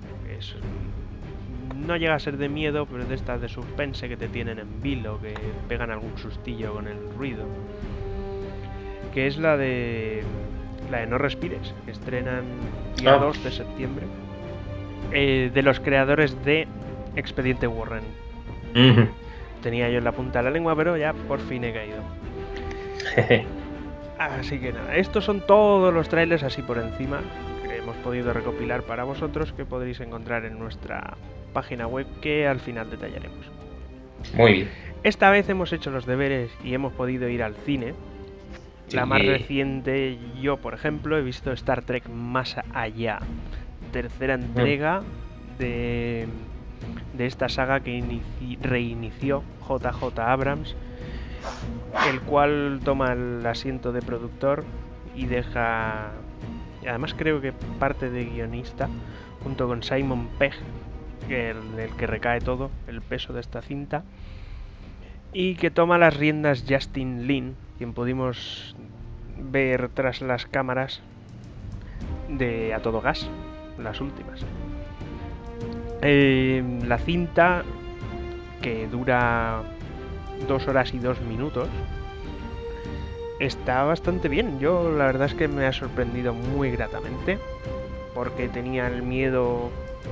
no llega a ser de miedo, pero es de estas de suspense que te tienen en vilo, que pegan algún sustillo con el ruido, que es la de No Respires, que estrenan el 2 de septiembre, de los creadores de Expediente Warren. Tenía yo en la punta de la lengua, pero ya por fin he caído. Así que nada, estos son todos los trailers así por encima que hemos podido recopilar para vosotros, que podréis encontrar en nuestra página web, que al final detallaremos. Muy bien. Esta vez hemos hecho los deberes y hemos podido ir al cine. Sí. La más reciente, yo por ejemplo he visto Star Trek Más Allá, tercera entrega de esta saga que reinició JJ Abrams, el cual toma el asiento de productor y deja, y además creo que parte de guionista, junto con Simon Pegg, el que recae todo el peso de esta cinta, y que toma las riendas Justin Lin, quien pudimos ver tras las cámaras de A Todo Gas, las últimas. La cinta, que dura 2 horas y 2 minutos, está bastante bien. Yo la verdad es que me ha sorprendido muy gratamente, porque tenía el miedo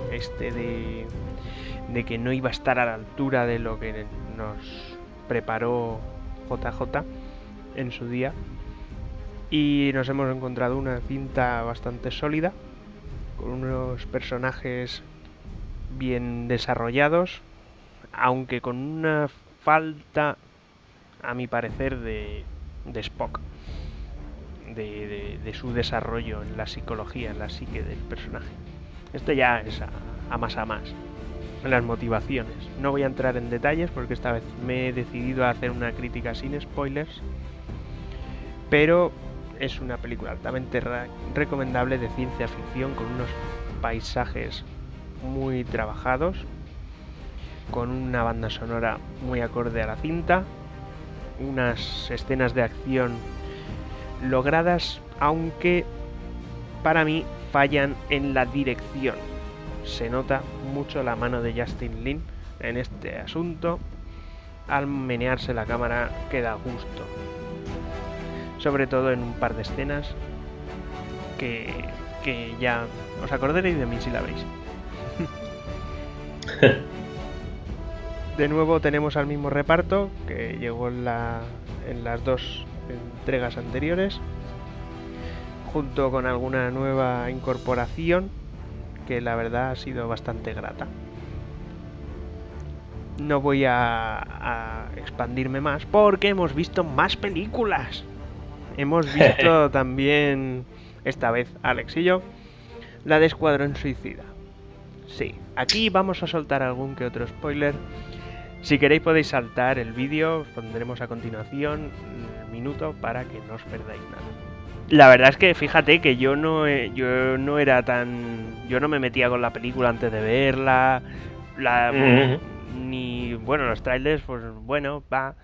de que no iba a estar a la altura de lo que nos preparó JJ en su día, y nos hemos encontrado una cinta bastante sólida, con unos personajes bien desarrollados, aunque con una falta, a mi parecer, de Spock, de su desarrollo en la psicología, en la psique del personaje. Esto ya es a más, en las motivaciones. No voy a entrar en detalles porque esta vez me he decidido a hacer una crítica sin spoilers, pero es una película altamente recomendable de ciencia ficción, con unos paisajes muy trabajados, con una banda sonora muy acorde a la cinta, unas escenas de acción logradas, aunque para mí fallan en la dirección. Se nota mucho la mano de Justin Lin en este asunto. Al menearse la cámara queda a gusto, sobre todo en un par de escenas que ya os acordaréis de mí si la veis. De nuevo tenemos al mismo reparto que llegó en las 2 entregas anteriores, junto con alguna nueva incorporación que la verdad ha sido bastante grata. No voy a expandirme más porque hemos visto más películas. Hemos visto también, esta vez Alex y yo, la de Escuadrón Suicida. Sí, aquí vamos a soltar algún que otro spoiler. Si queréis podéis saltar el vídeo, os pondremos a continuación el minuto para que no os perdáis nada. La verdad es que fíjate que yo no me metía con la película antes de verla, ni bueno, los trailers, pues bueno, va.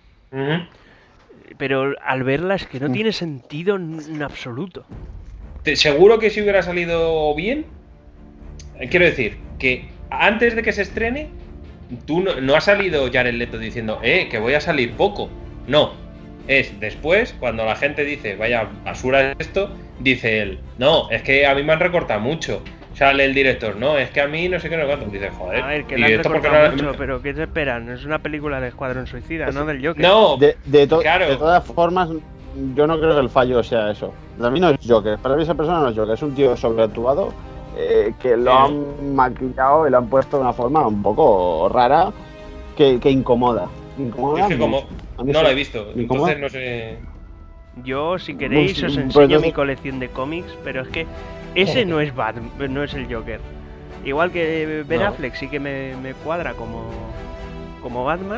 Pero al verla es que no tiene sentido en absoluto. Seguro que si hubiera salido bien, quiero decir que antes de que se estrene, tú no ha salido Jared Leto diciendo, que voy a salir poco. No, es después, cuando la gente dice, vaya basura esto, dice él, no, es que a mí me han recortado mucho. Sale el director, no, es que a mí no sé qué, no cuánto. Dice, joder. A ver, que le han recortado mucho, pero ¿qué se esperan? Es una película de Escuadrón Suicida, no del Joker. No, claro. De todas formas, yo no creo que el fallo sea eso. Para mí no es Joker, para mí esa persona no es Joker, es un tío sobreactuado, que lo han maquillado y lo han puesto de una forma un poco rara, que incomoda. Es que como no lo he visto, entonces no sé. Yo, si queréis, os enseño mi colección de cómics, pero es que ese no es Batman, no es el Joker. Igual que Ben No. Affleck sí que me cuadra como Batman,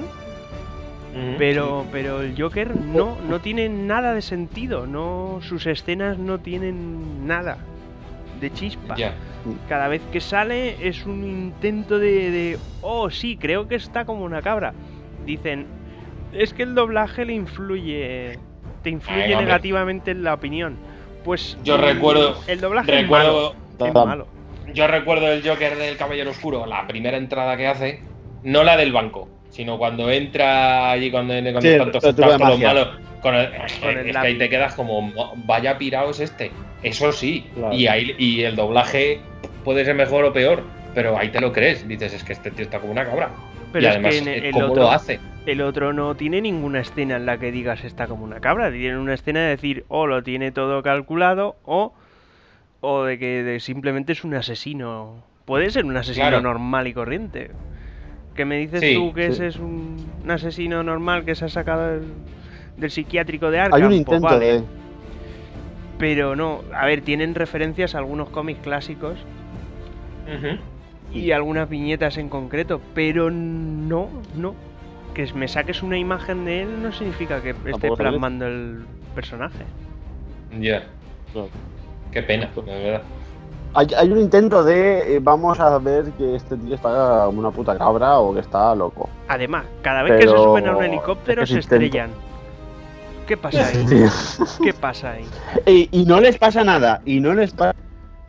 pero el Joker no tiene nada de sentido, no, sus escenas no tienen nada de chispa. Ya. Cada vez que sale es un intento de oh sí, creo que está como una cabra. Dicen, es que el doblaje te influye hombre. negativamente en la opinión. Pues Yo recuerdo. el doblaje Recuerdo. es malo. Yo recuerdo el Joker del Caballero Oscuro, la primera entrada que hace, no la del banco, sino cuando entra allí, cuando Sí, están todos el truco de con los magia. malos. Con el Es que ahí lápiz. te quedas como, vaya pirado es este. Eso sí. Claro. Y el doblaje puede ser mejor o peor, pero ahí te lo crees. Dices, es que este tío está como una cabra. Pero y es además, que en el ¿cómo otro, lo hace? el otro no tiene ninguna escena en la que digas está como una cabra. Tiene una escena de decir o lo tiene todo calculado o de que simplemente es un asesino. Puede ser un asesino Claro. normal y corriente. ¿Qué me dices Sí, tú que sí. ese es un asesino normal que se ha sacado del psiquiátrico de Arkham? Hay un Pues intento vale. de... Pero no, a ver, tienen referencias a algunos cómics clásicos Ujú. y algunas viñetas en concreto, pero no. Que me saques una imagen de él no significa que esté Tampoco sabes. plasmando el personaje. Ya. Claro. Qué pena, la verdad. Hay un intento de vamos a ver que este tío está como una puta cabra o que está loco. Además, cada vez que se Pero suben a un helicóptero es que se es intento. estrellan. ¿Qué pasa ahí? Tío. ¿Qué pasa ahí? Y no les pasa nada, y no les pasa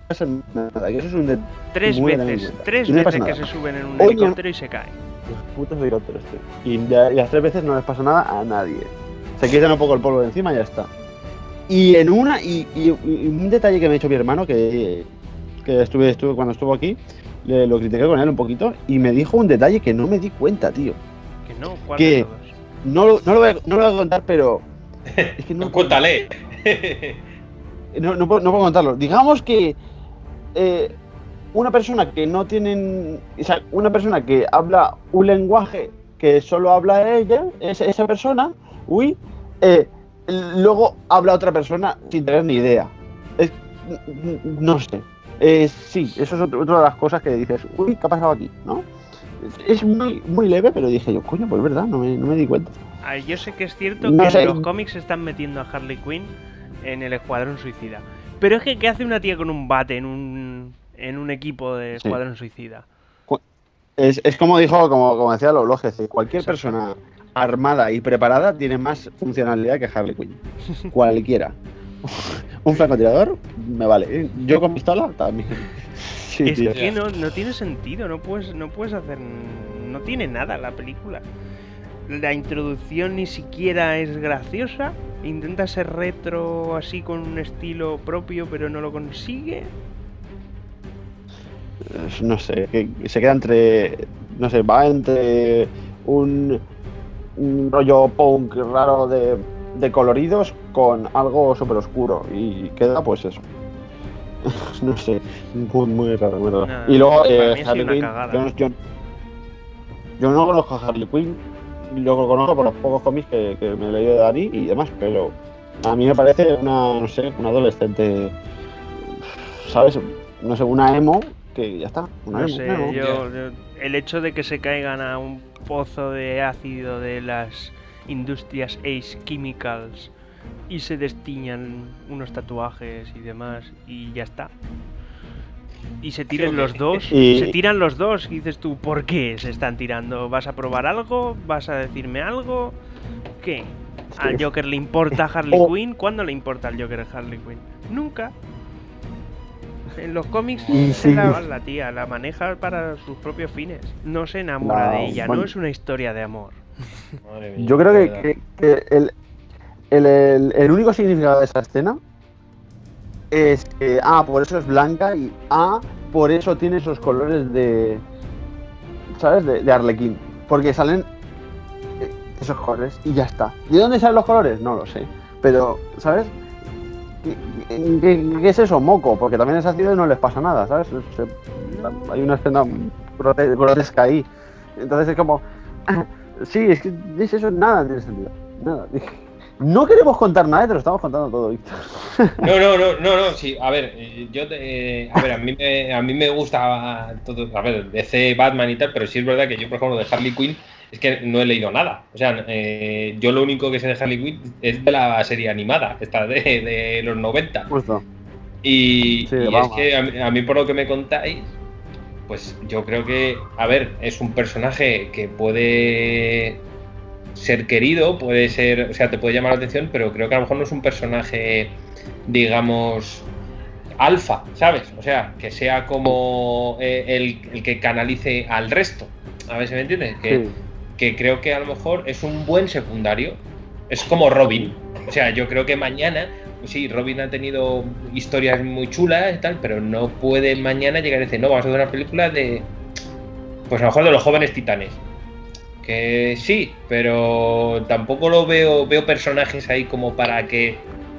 nada, que eso es un detalle. Tres muy grande en veces cuenta. Y no les pasa que nada. se suben en un Oye, helicóptero y se caen. Los putos helicópteros, tío. Y las 3 veces no les pasa nada a nadie. Se quitan un poco el polvo de encima y ya está. Y en una, y un detalle que me ha hecho mi hermano, que estuve cuando estuvo aquí, lo critiqué con él un poquito, y me dijo un detalle que no me di cuenta, tío. Que no, ¿cuál ¿Qué? de todos? No lo voy a contar, pero... Es que no, Cuéntale. no puedo contarlo. Digamos que una persona que no tienen, o sea, una persona que habla un lenguaje que solo habla ella, esa persona, luego habla otra persona sin tener ni idea. No sé. Sí, eso es otra de las cosas que dices, uy, ¿qué ha pasado aquí? ¿No? Es muy, muy leve, pero dije yo, coño, pues es verdad, no me di cuenta. Yo sé que es cierto No que sé. en los cómics están metiendo a Harley Quinn en el Escuadrón Suicida. Pero es que ¿qué hace una tía con un bate en un equipo de Sí. Escuadrón Suicida? Es como dijo, como decía Lolo, que cualquier Exacto. persona armada y preparada tiene más funcionalidad que Harley Quinn. Cualquiera. Un francotirador me vale. Yo con pistola también. Sí, Es tío. que no tiene sentido, no puedes hacer... No tiene nada la película. La introducción ni siquiera es graciosa. Intenta ser retro así con un estilo propio, pero no lo consigue. No sé, que se queda entre. No sé, va entre un rollo punk raro de coloridos con algo súper oscuro. Y queda pues eso. No sé, muy raro, muy raro. Nada, Y luego para mí ha sido Harley una Quinn. cagada. Yo no conozco a Harley Quinn, lo conozco por los pocos cómics que me he leído de Dani y demás, pero a mí me parece una adolescente, ¿sabes? No sé, una emo que ya está. Una No emo, sé, una emo. yo- el hecho de que se caigan a un pozo de ácido de las industrias Ace Chemicals y se destiñan unos tatuajes y demás y ya está. Y se tiran Creo los que- dos, Y- se tiran los dos y dices tú, ¿por qué se están tirando? ¿Vas a probar algo? ¿Vas a decirme algo? ¿Qué? ¿Al Sí. Joker le importa Harley O- Quinn? ¿Cuándo le importa al Joker a Harley Quinn? Nunca. En los cómics Y se sí. la tía la maneja para sus propios fines. No se enamora No, de ella, bueno. no es una historia de amor. Madre mía, Yo creo de verdad. que el único significado de esa escena es que por eso es blanca y por eso tiene esos colores de, ¿sabes? De Arlequín. Porque salen esos colores y ya está. ¿De dónde salen los colores? No lo sé. Pero, ¿sabes? ¿Qué es eso? Moco. Porque también es ácido y no les pasa nada, ¿sabes? Hay una escena grotesca ahí. Entonces es como... Sí, es que es eso, nada tiene sentido. Nada. No queremos contar nada, te lo estamos contando todo, Víctor. No, sí, a ver, a mí me gusta todo, a ver, DC, Batman y tal, pero sí es verdad que yo, por ejemplo, de Harley Quinn es que no he leído nada. O sea, yo lo único que sé de Harley Quinn es de la serie animada, esta de los 90. Justo. Y Sí, es que a mí, por lo que me contáis, pues yo creo que, a ver, es un personaje que puede ser querido, puede ser, o sea, te puede llamar la atención, pero creo que a lo mejor no es un personaje, digamos, alfa, ¿sabes? O sea, que sea como el que canalice al resto. A ver si me entiendes. Que creo que a lo mejor es un buen secundario. Es como Robin. O sea, yo creo que mañana, pues sí, Robin ha tenido historias muy chulas y tal, pero no puede mañana llegar y decir, no, vamos a hacer una película de, pues a lo mejor de los jóvenes titanes. Que sí, pero tampoco lo veo personajes ahí como para que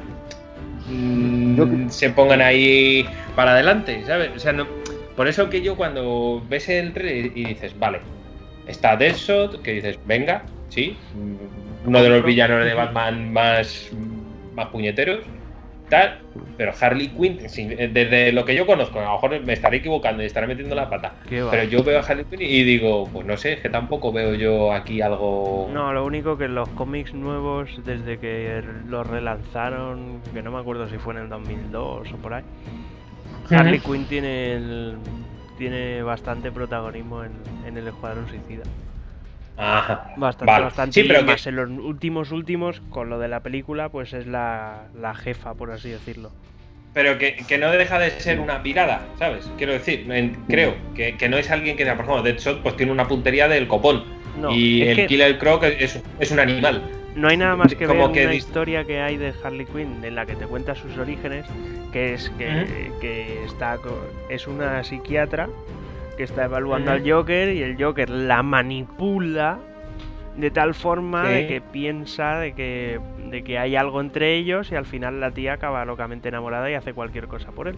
se pongan ahí para adelante, ¿sabes? O sea, no, por eso que yo cuando ves el trailer y dices, vale, está Deadshot, que dices, venga, sí, uno de los villanos de Batman más puñeteros, tal, pero Harley Quinn, desde lo que yo conozco, a lo mejor me estaré equivocando y estaré metiendo la pata, pero yo veo a Harley Quinn y digo, pues no sé, es que tampoco veo yo aquí algo... No, lo único que en los cómics nuevos, desde que los relanzaron, que no me acuerdo si fue en el 2002 o por ahí, Harley Quinn tiene bastante protagonismo en el Escuadrón Suicida. Ajá, Bastante. Sí, pero más en los últimos, con lo de la película, pues es la jefa, por así decirlo. Pero que no deja de ser una pirada, ¿sabes? Quiero decir, creo que no es alguien que, por ejemplo, Deadshot pues tiene una puntería del copón. No, y el Killer Croc es un animal. No hay nada más que ver una historia que hay de Harley Quinn en la que te cuenta sus orígenes, que es que es una psiquiatra que está evaluando al Joker y el Joker la manipula de tal forma de que piensa de que hay algo entre ellos y al final la tía acaba locamente enamorada y hace cualquier cosa por él.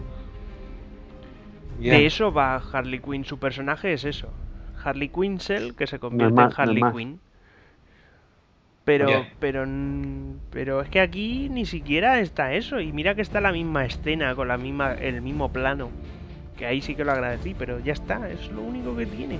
De eso va Harley Quinn, su personaje es eso. Harley Quinzel, que se convierte en Harley Quinn. Pero es que aquí ni siquiera está eso. Y mira que está la misma escena, con el mismo plano. Que ahí sí que lo agradecí, pero ya está, es lo único que tiene.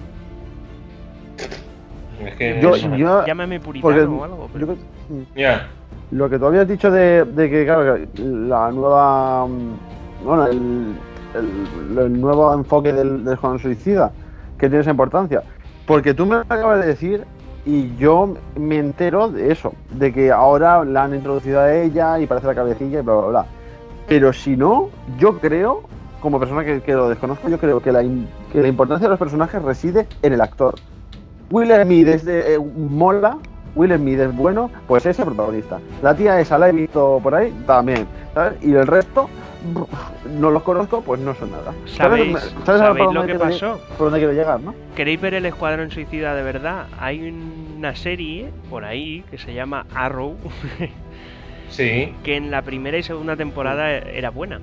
Es que llámame puritano o algo. Pero... Lo que tú habías dicho de que, claro, la nueva. Bueno, el nuevo enfoque del Escuadrón Suicida, que tiene esa importancia. Porque tú me acabas de decir, y yo me entero de eso, de que ahora la han introducido a ella y parece la cabecilla y bla, bla, bla. Pero si no, yo creo, como persona que lo desconozco, yo creo que la importancia de los personajes reside en el actor. Will Smith mola, Will Smith es bueno, pues es el protagonista. La tía esa la he visto por ahí, también, ¿sabes? Y el resto, no los conozco, pues no son nada. ¿Sabéis lo que pasó? Por dónde quiero llegar, ¿no? ¿Queréis ver el Escuadrón Suicida de verdad? Hay una serie por ahí que se llama Arrow. Sí. Que en la primera y segunda temporada era buena.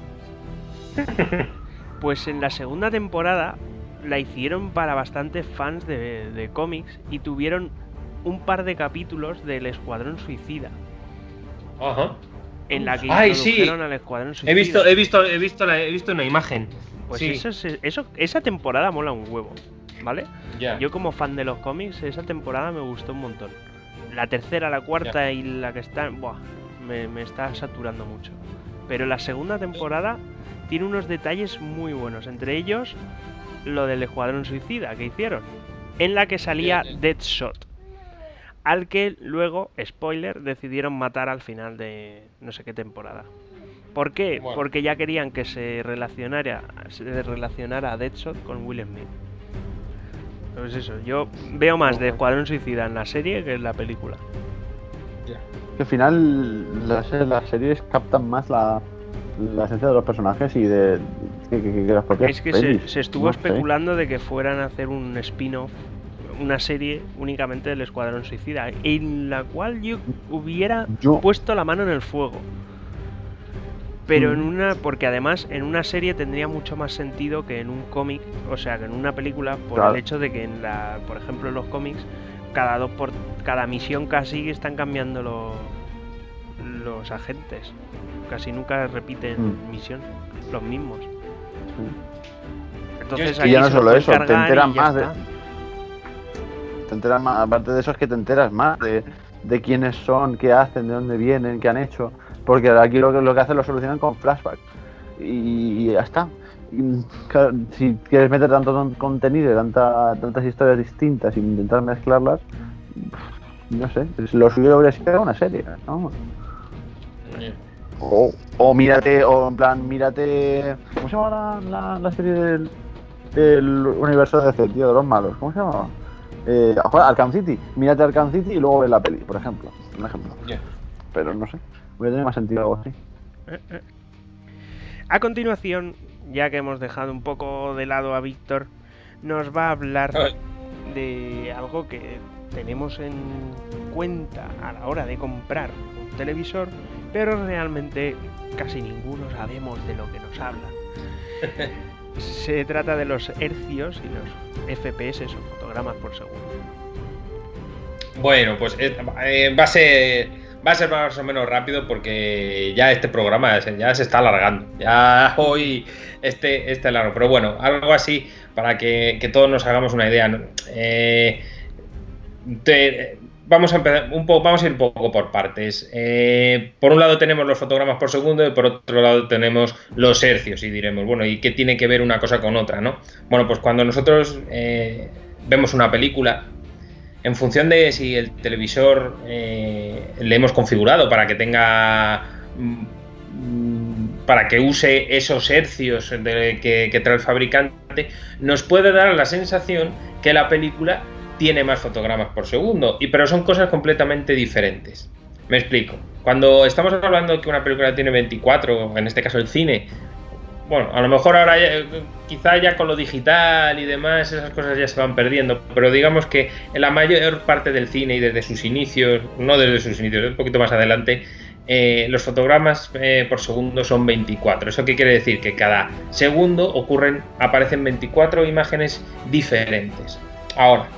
Pues en la segunda temporada la hicieron para bastantes fans de cómics y tuvieron un par de capítulos del Escuadrón Suicida. Ajá. En la que introdujeron al Escuadrón Suicida. He visto una imagen. Pues sí. esa temporada mola un huevo, ¿vale? Yeah. Yo como fan de los cómics, esa temporada me gustó un montón. La tercera, la cuarta y la que está... Buah, me está saturando mucho. Pero la segunda temporada tiene unos detalles muy buenos. Entre ellos, lo del Escuadrón Suicida que hicieron. En la que salía Deadshot. Al que luego, spoiler, decidieron matar al final de no sé qué temporada. ¿Por qué? Bueno. Porque ya querían que se relacionara a Deadshot con Will Smith. Pues eso, yo veo más de Escuadrón Suicida en la serie que en la película. Al final las series captan más la esencia de los personajes y de que las propias. Es que se estuvo especulando de que fueran a hacer un spin-off, una serie únicamente del Escuadrón Suicida, en la cual yo hubiera puesto la mano en el fuego. Pero porque además en una serie tendría mucho más sentido que en un cómic, o sea, que en una película, por el hecho de que por ejemplo en los cómics, cada misión casi están cambiando los agentes. Casi nunca repiten misión, los mismos. Entonces y ya no solo eso, te enteras más está. te enteras más, aparte de eso es que te enteras más de quiénes son, qué hacen, de dónde vienen, qué han hecho, porque aquí lo que hacen lo solucionan con flashback y ya está. Y, claro, si quieres meter tanto contenido y tantas historias distintas y intentar mezclarlas, no sé, lo suyo habría sido una serie, ¿no? O mírate, o en plan, mírate, ¿cómo se llama la serie del universo de DC, tío, de los malos? ¿Cómo se llamaba? Arkham City. Mírate Arkham City y luego ves la peli, por ejemplo. Un ejemplo. Pero no sé, voy a tener más sentido algo así. A continuación, ya que hemos dejado un poco de lado a Víctor, nos va a hablar de algo que tenemos en cuenta a la hora de comprar un televisor, pero realmente casi ninguno sabemos de lo que nos habla. Se trata de los hercios y los FPS, o fotogramas por segundo. Bueno, pues va a ser más o menos rápido porque ya este programa ya se está alargando. Ya hoy este largo, pero bueno, algo así para que todos nos hagamos una idea, ¿no? Vamos a empezar vamos a ir un poco por partes. Por un lado tenemos los fotogramas por segundo y por otro lado tenemos los hercios y diremos, bueno, ¿y qué tiene que ver una cosa con otra, no? Bueno, pues cuando nosotros vemos una película, en función de si el televisor le hemos configurado para que tenga para que use esos hercios que trae el fabricante, nos puede dar la sensación que la película tiene más fotogramas por segundo, pero son cosas completamente diferentes. Me explico. Cuando estamos hablando de que una película tiene 24, en este caso el cine, bueno, a lo mejor ahora quizá ya con lo digital y demás esas cosas ya se van perdiendo, pero digamos que en la mayor parte del cine y desde sus inicios, no desde sus inicios, un poquito más adelante, los fotogramas por segundo son 24. ¿Eso qué quiere decir? Que cada segundo aparecen 24 imágenes diferentes. Ahora,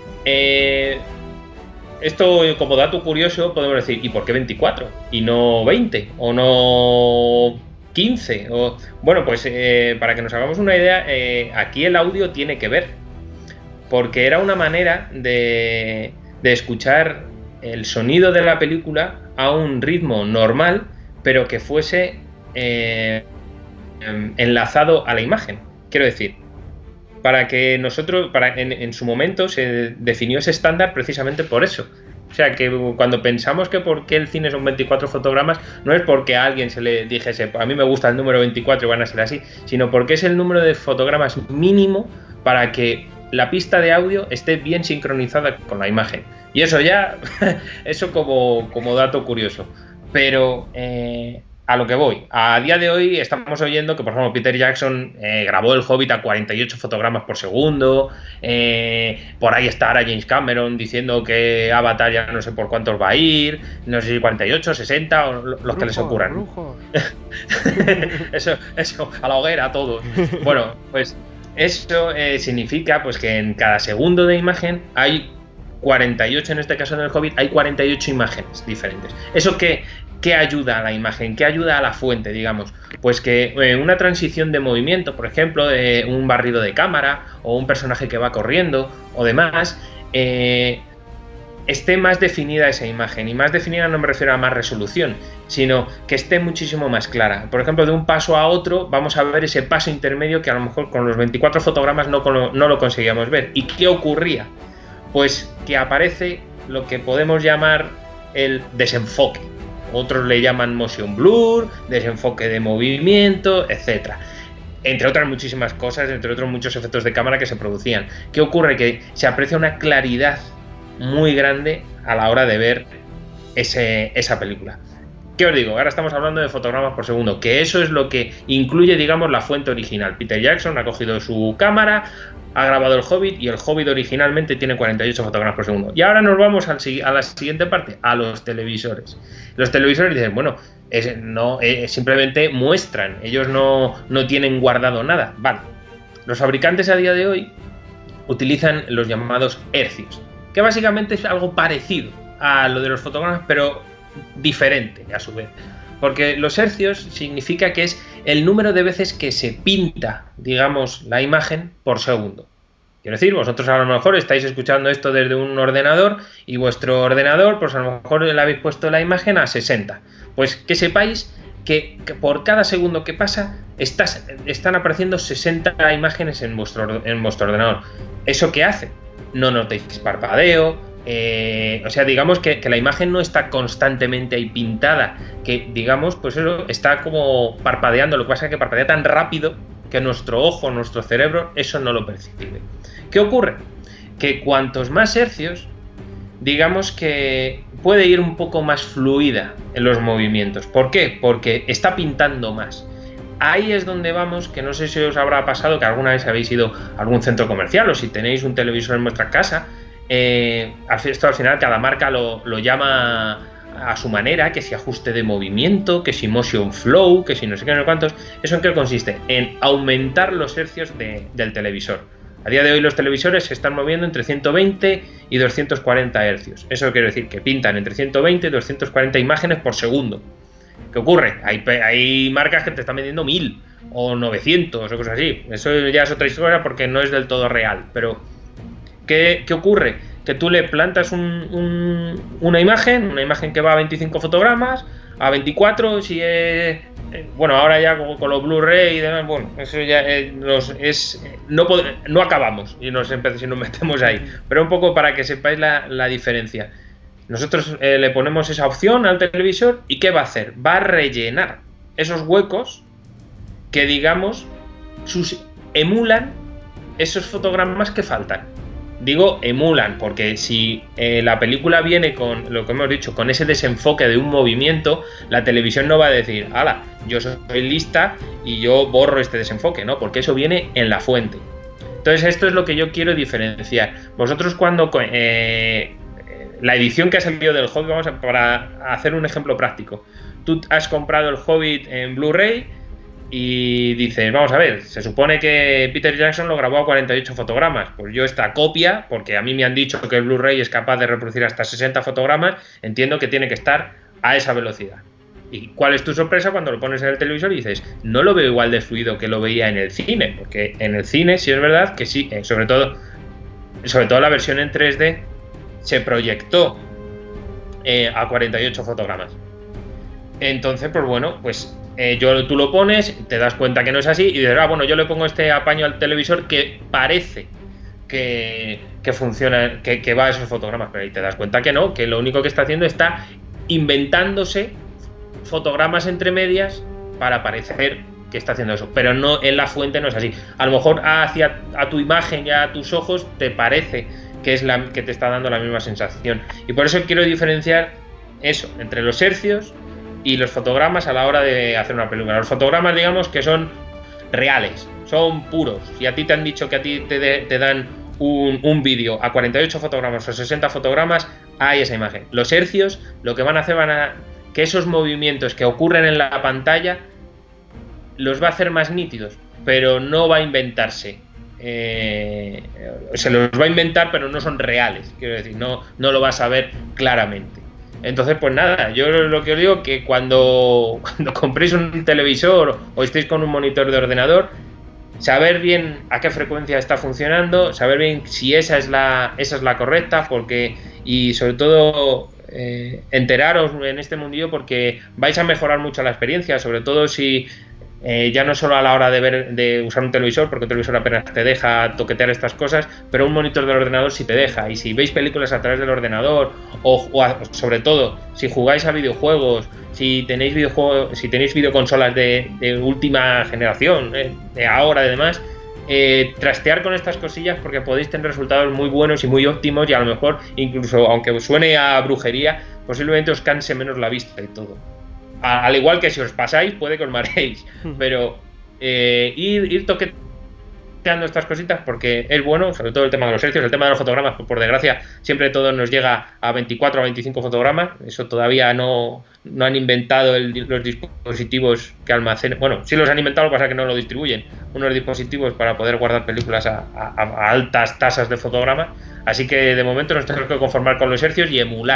esto como dato curioso podemos decir, ¿y por qué 24? ¿Y no 20? ¿O no 15? Bueno, pues para que nos hagamos una idea, aquí el audio tiene que ver, porque era una manera de escuchar el sonido de la película a un ritmo normal, pero que fuese enlazado a la imagen. Quiero decir, para que nosotros, en su momento se definió ese estándar precisamente por eso. O sea, que cuando pensamos que por qué el cine son 24 fotogramas, no es porque a alguien se le dijese, a mí me gusta el número 24 y van a ser así, sino porque es el número de fotogramas mínimo para que la pista de audio esté bien sincronizada con la imagen. Y eso ya, eso como dato curioso. Pero a lo que voy, a día de hoy estamos oyendo que, por ejemplo, Peter Jackson grabó El Hobbit a 48 fotogramas por segundo, por ahí está ahora James Cameron diciendo que Avatar ya no sé por cuántos va a ir, no sé si 48, 60 o los que les ocurran. Eso, a la hoguera, todos. Bueno, pues eso significa pues que en cada segundo de imagen hay 48, en este caso en El Hobbit, hay 48 imágenes diferentes. ¿Eso qué ayuda a la imagen? ¿Qué ayuda a la fuente, digamos? Pues que una transición de movimiento, por ejemplo, de un barrido de cámara o un personaje que va corriendo o demás, esté más definida esa imagen. Y más definida no me refiero a más resolución, sino que esté muchísimo más clara. Por ejemplo, de un paso a otro vamos a ver ese paso intermedio que a lo mejor con los 24 fotogramas no lo conseguíamos ver. ¿Y qué ocurría? Pues que aparece lo que podemos llamar el desenfoque. Otros le llaman motion blur, desenfoque de movimiento, etc. Entre otras muchísimas cosas, entre otros muchos efectos de cámara que se producían. ¿Qué ocurre? Que se aprecia una claridad muy grande a la hora de ver esa película. ¿Qué os digo? Ahora estamos hablando de fotogramas por segundo, que eso es lo que incluye, digamos, la fuente original. Peter Jackson ha cogido su cámara, ha grabado El Hobbit y El Hobbit originalmente tiene 48 fotogramas por segundo. Y ahora nos vamos a la siguiente parte, a los televisores. Los televisores dicen, bueno, simplemente muestran, ellos no tienen guardado nada. Vale, los fabricantes a día de hoy utilizan los llamados hercios, que básicamente es algo parecido a lo de los fotogramas, pero diferente a su vez. Porque los hercios significa que es el número de veces que se pinta, digamos, la imagen por segundo. Quiero decir, vosotros a lo mejor estáis escuchando esto desde un ordenador y vuestro ordenador, pues a lo mejor le habéis puesto la imagen a 60. Pues que sepáis que por cada segundo que pasa están apareciendo 60 imágenes en vuestro ordenador. ¿Eso qué hace? No notéis parpadeo, o sea, digamos que la imagen no está constantemente ahí pintada, que digamos, pues eso está como parpadeando. Lo que pasa es que parpadea tan rápido que nuestro ojo, nuestro cerebro, eso no lo percibe. ¿Qué ocurre? Que cuantos más hercios, digamos que puede ir un poco más fluida en los movimientos. ¿Por qué? Porque está pintando más. Ahí es donde vamos, que no sé si os habrá pasado que alguna vez habéis ido a algún centro comercial o si tenéis un televisor en vuestra casa. Esto al final cada marca lo llama a su manera, que si ajuste de movimiento, que si motion flow, que si no sé qué, no sé cuántos. ¿Eso en qué consiste? En aumentar los hercios del televisor. A día de hoy los televisores se están moviendo entre 120 y 240 hercios. Eso quiere decir que pintan entre 120 y 240 imágenes por segundo. ¿Qué ocurre? Hay marcas que te están vendiendo 1000 o 900 o cosas así. Eso ya es otra historia porque no es del todo real. Pero ¿qué ocurre? Que tú le plantas una imagen que va a 25 fotogramas, a 24 si es... Bueno, ahora ya con los Blu-ray y demás, bueno, eso ya no acabamos y si nos metemos ahí. Pero un poco para que sepáis la diferencia. Nosotros le ponemos esa opción al televisor y ¿qué va a hacer? Va a rellenar esos huecos que, digamos, emulan esos fotogramas que faltan. Digo emulan, porque si la película viene con lo que hemos dicho, con ese desenfoque de un movimiento, la televisión no va a decir, ¡hala! Yo soy lista y yo borro este desenfoque, ¿no? Porque eso viene en la fuente. Entonces esto es lo que yo quiero diferenciar. Vosotros cuando la edición que ha salido del Hobbit, para hacer un ejemplo práctico, tú has comprado el Hobbit en Blu-ray y dices, vamos a ver, se supone que Peter Jackson lo grabó a 48 fotogramas. Pues yo esta copia, porque a mí me han dicho que el Blu-ray es capaz de reproducir hasta 60 fotogramas, entiendo que tiene que estar a esa velocidad. ¿Y cuál es tu sorpresa cuando lo pones en el televisor y dices, no lo veo igual de fluido que lo veía en el cine? Porque en el cine sí es verdad que sí, sobre todo la versión en 3D se proyectó a 48 fotogramas. Entonces, pues bueno, pues tú lo pones, te das cuenta que no es así y dices, bueno, yo le pongo este apaño al televisor que parece que funciona, que va a esos fotogramas, pero ahí te das cuenta que no, que lo único que está haciendo está inventándose fotogramas entre medias para parecer que está haciendo eso, pero no, en la fuente no es así. A lo mejor a tu imagen y a tus ojos te parece que es la que te está dando la misma sensación, y por eso quiero diferenciar eso entre los hercios y los fotogramas a la hora de hacer una película. Los fotogramas, digamos, que son reales, son puros. Si a ti te han dicho que a ti te dan un vídeo a 48 fotogramas o 60 fotogramas, hay esa imagen. Los hercios lo que van a hacer que esos movimientos que ocurren en la pantalla los va a hacer más nítidos, pero no va a inventarse. Se los va a inventar, pero no son reales. Quiero decir, no lo vas a ver claramente. Entonces, pues nada, yo lo que os digo es que cuando compréis un televisor o estéis con un monitor de ordenador, saber bien a qué frecuencia está funcionando, saber bien si esa es la correcta, y sobre todo enteraros en este mundillo, porque vais a mejorar mucho la experiencia, sobre todo si ya no solo a la hora de usar un televisor, porque un televisor apenas te deja toquetear estas cosas, pero un monitor del ordenador sí te deja, y si veis películas a través del ordenador, o sobre todo si jugáis a videojuegos, si tenéis videoconsolas de última generación, de ahora y demás, trastear con estas cosillas, porque podéis tener resultados muy buenos y muy óptimos, y a lo mejor incluso, aunque os suene a brujería, posiblemente os canse menos la vista y todo. Al igual que si os pasáis, puede que os mareéis, pero ir toqueteando estas cositas, porque es bueno, sobre todo el tema de los hercios, el tema de los fotogramas, por desgracia, siempre todo nos llega a 24 o 25 fotogramas, eso todavía no han inventado los dispositivos que almacenan, bueno, sí los han inventado, lo que pasa es que no lo distribuyen, unos dispositivos para poder guardar películas a altas tasas de fotogramas, así que de momento nos tenemos que conformar con los hercios y emular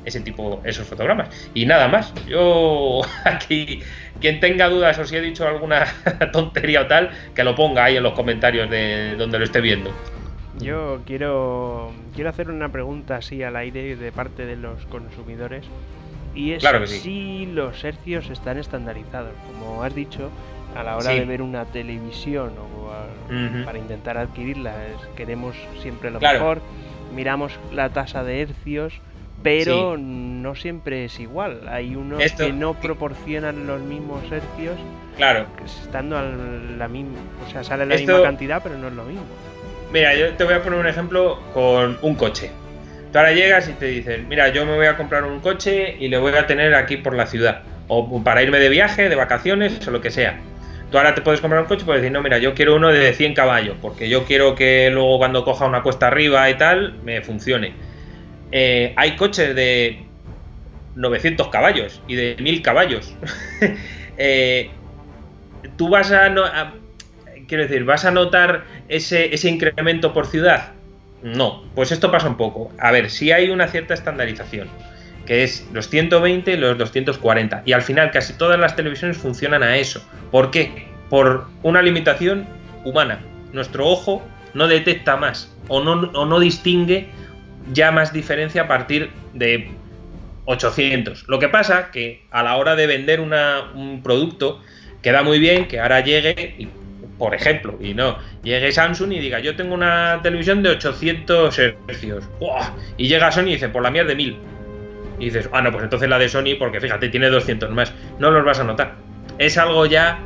esos fotogramas. Y nada más. Yo aquí, quien tenga dudas o si he dicho alguna tontería o tal, que lo ponga ahí en los comentarios de donde lo esté viendo. Yo quiero hacer una pregunta así al aire de parte de los consumidores. Y es Claro que sí. si los hercios están estandarizados. Como has dicho, a la hora Sí. de ver una televisión para intentar adquirirla, queremos siempre lo Claro. mejor, miramos la tasa de hercios, pero no siempre es igual. Hay unos que no proporcionan los mismos hercios, claro, estando la misma, o sea, sale la misma cantidad, pero no es lo mismo. Mira, yo te voy a poner un ejemplo con un coche. Tú ahora llegas y te dicen, mira, yo me voy a comprar un coche y le voy a tener aquí por la ciudad, o para irme de viaje, de vacaciones o lo que sea. Tú ahora te puedes comprar un coche y puedes decir, no, mira, yo quiero uno de 100 caballos, porque yo quiero que luego cuando coja una cuesta arriba y tal, me funcione. Hay coches de 900 caballos y de 1000 caballos. Tú vas quiero decir, ¿vas a notar ese incremento por ciudad? No, pues esto pasa un poco. A ver, sí hay una cierta estandarización, que es los 120 y los 240. Y al final casi todas las televisiones funcionan a eso. ¿Por qué? Por una limitación humana. Nuestro ojo no detecta más o no distingue ya más diferencia a partir de 800. Lo que pasa que a la hora de vender un producto queda muy bien que ahora llegue y, por ejemplo, llegue Samsung y diga, yo tengo una televisión de 800 hercios. ¡Buah! Y llega Sony y dice, por la mía es de 1000. Y dices, no, pues entonces la de Sony, porque fíjate, tiene 200 más. No los vas a notar. Es algo ya...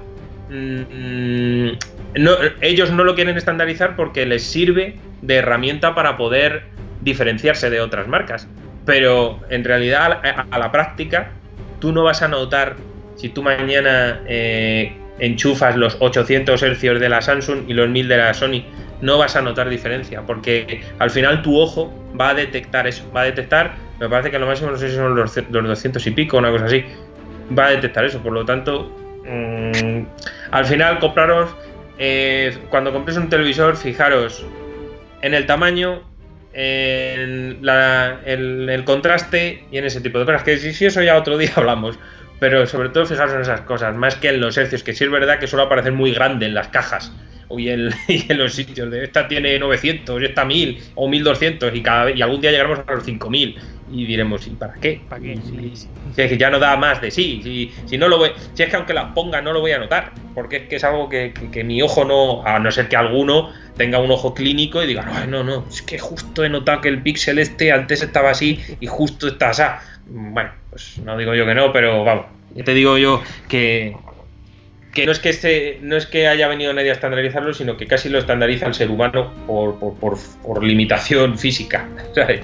ellos no lo quieren estandarizar porque les sirve de herramienta para poder diferenciarse de otras marcas. Pero en realidad, a la práctica, tú no vas a notar, si tú mañana enchufas los 800 hercios de la Samsung y los 1000 de la Sony, no vas a notar diferencia, porque al final tu ojo va a detectar eso, me parece que lo máximo no sé si son los 200 y pico, una cosa así, va a detectar eso, por lo tanto, al final compraros, cuando compréis un televisor, fijaros en el tamaño, en el contraste y en ese tipo de cosas, que si eso ya otro día hablamos. Pero sobre todo fijaros en esas cosas, más que en los hercios, que sí es verdad que suele aparecer muy grande en las cajas y en los sitios de esta tiene 900, esta 1000 o 1200 y algún día llegaremos a los 5000 y diremos, ¿y para qué? ¿Para qué? Si es que ya no da más de sí, si no lo voy, si es que aunque las ponga no lo voy a notar, porque es que es algo que mi ojo no, a no ser que alguno tenga un ojo clínico y diga, no, es que justo he notado que el píxel antes estaba así y justo está así. Bueno, pues no digo yo que no, pero vamos, ya te digo yo que no es que haya venido nadie a estandarizarlo, sino que casi lo estandariza el ser humano por limitación física, ¿sabes?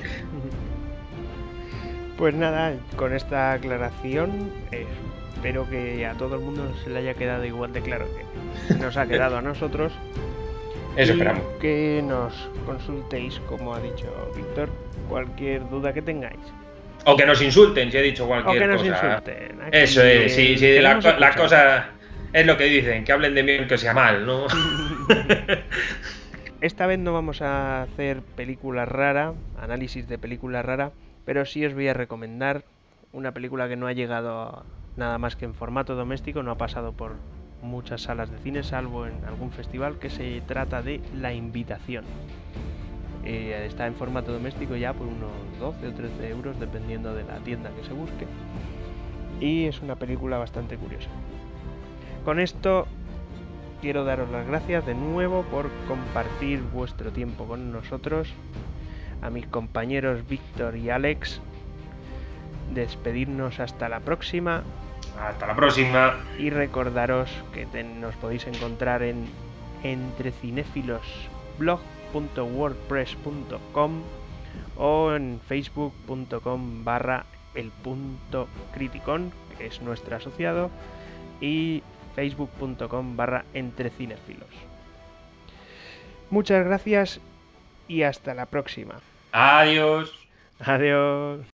Pues nada, con esta aclaración espero que a todo el mundo se le haya quedado igual de claro que nos ha quedado a nosotros. Eso esperamos. Que nos consultéis, como ha dicho Víctor, cualquier duda que tengáis. O que nos insulten, si he dicho cualquier cosa. O que nos insulten. Aquí eso es, si la cosa es lo que dicen, que hablen de mí que sea mal, ¿no? Esta vez no vamos a hacer película rara, análisis de película rara, pero sí os voy a recomendar una película que no ha llegado nada más que en formato doméstico, no ha pasado por muchas salas de cine, salvo en algún festival, que se trata de La Invitación. Está en formato doméstico ya por unos 12 o 13 euros, dependiendo de la tienda que se busque. Y es una película bastante curiosa. Con esto quiero daros las gracias de nuevo por compartir vuestro tiempo con nosotros. A mis compañeros Víctor y Alex, despedirnos hasta la próxima. Hasta la próxima. Y recordaros que nos podéis encontrar en entrecinefilosblog.wordpress.com o en facebook.com/elpuntocriticón, que es nuestro asociado, y facebook.com/entrecinefilos. Muchas gracias y hasta la próxima. Adiós. Adiós.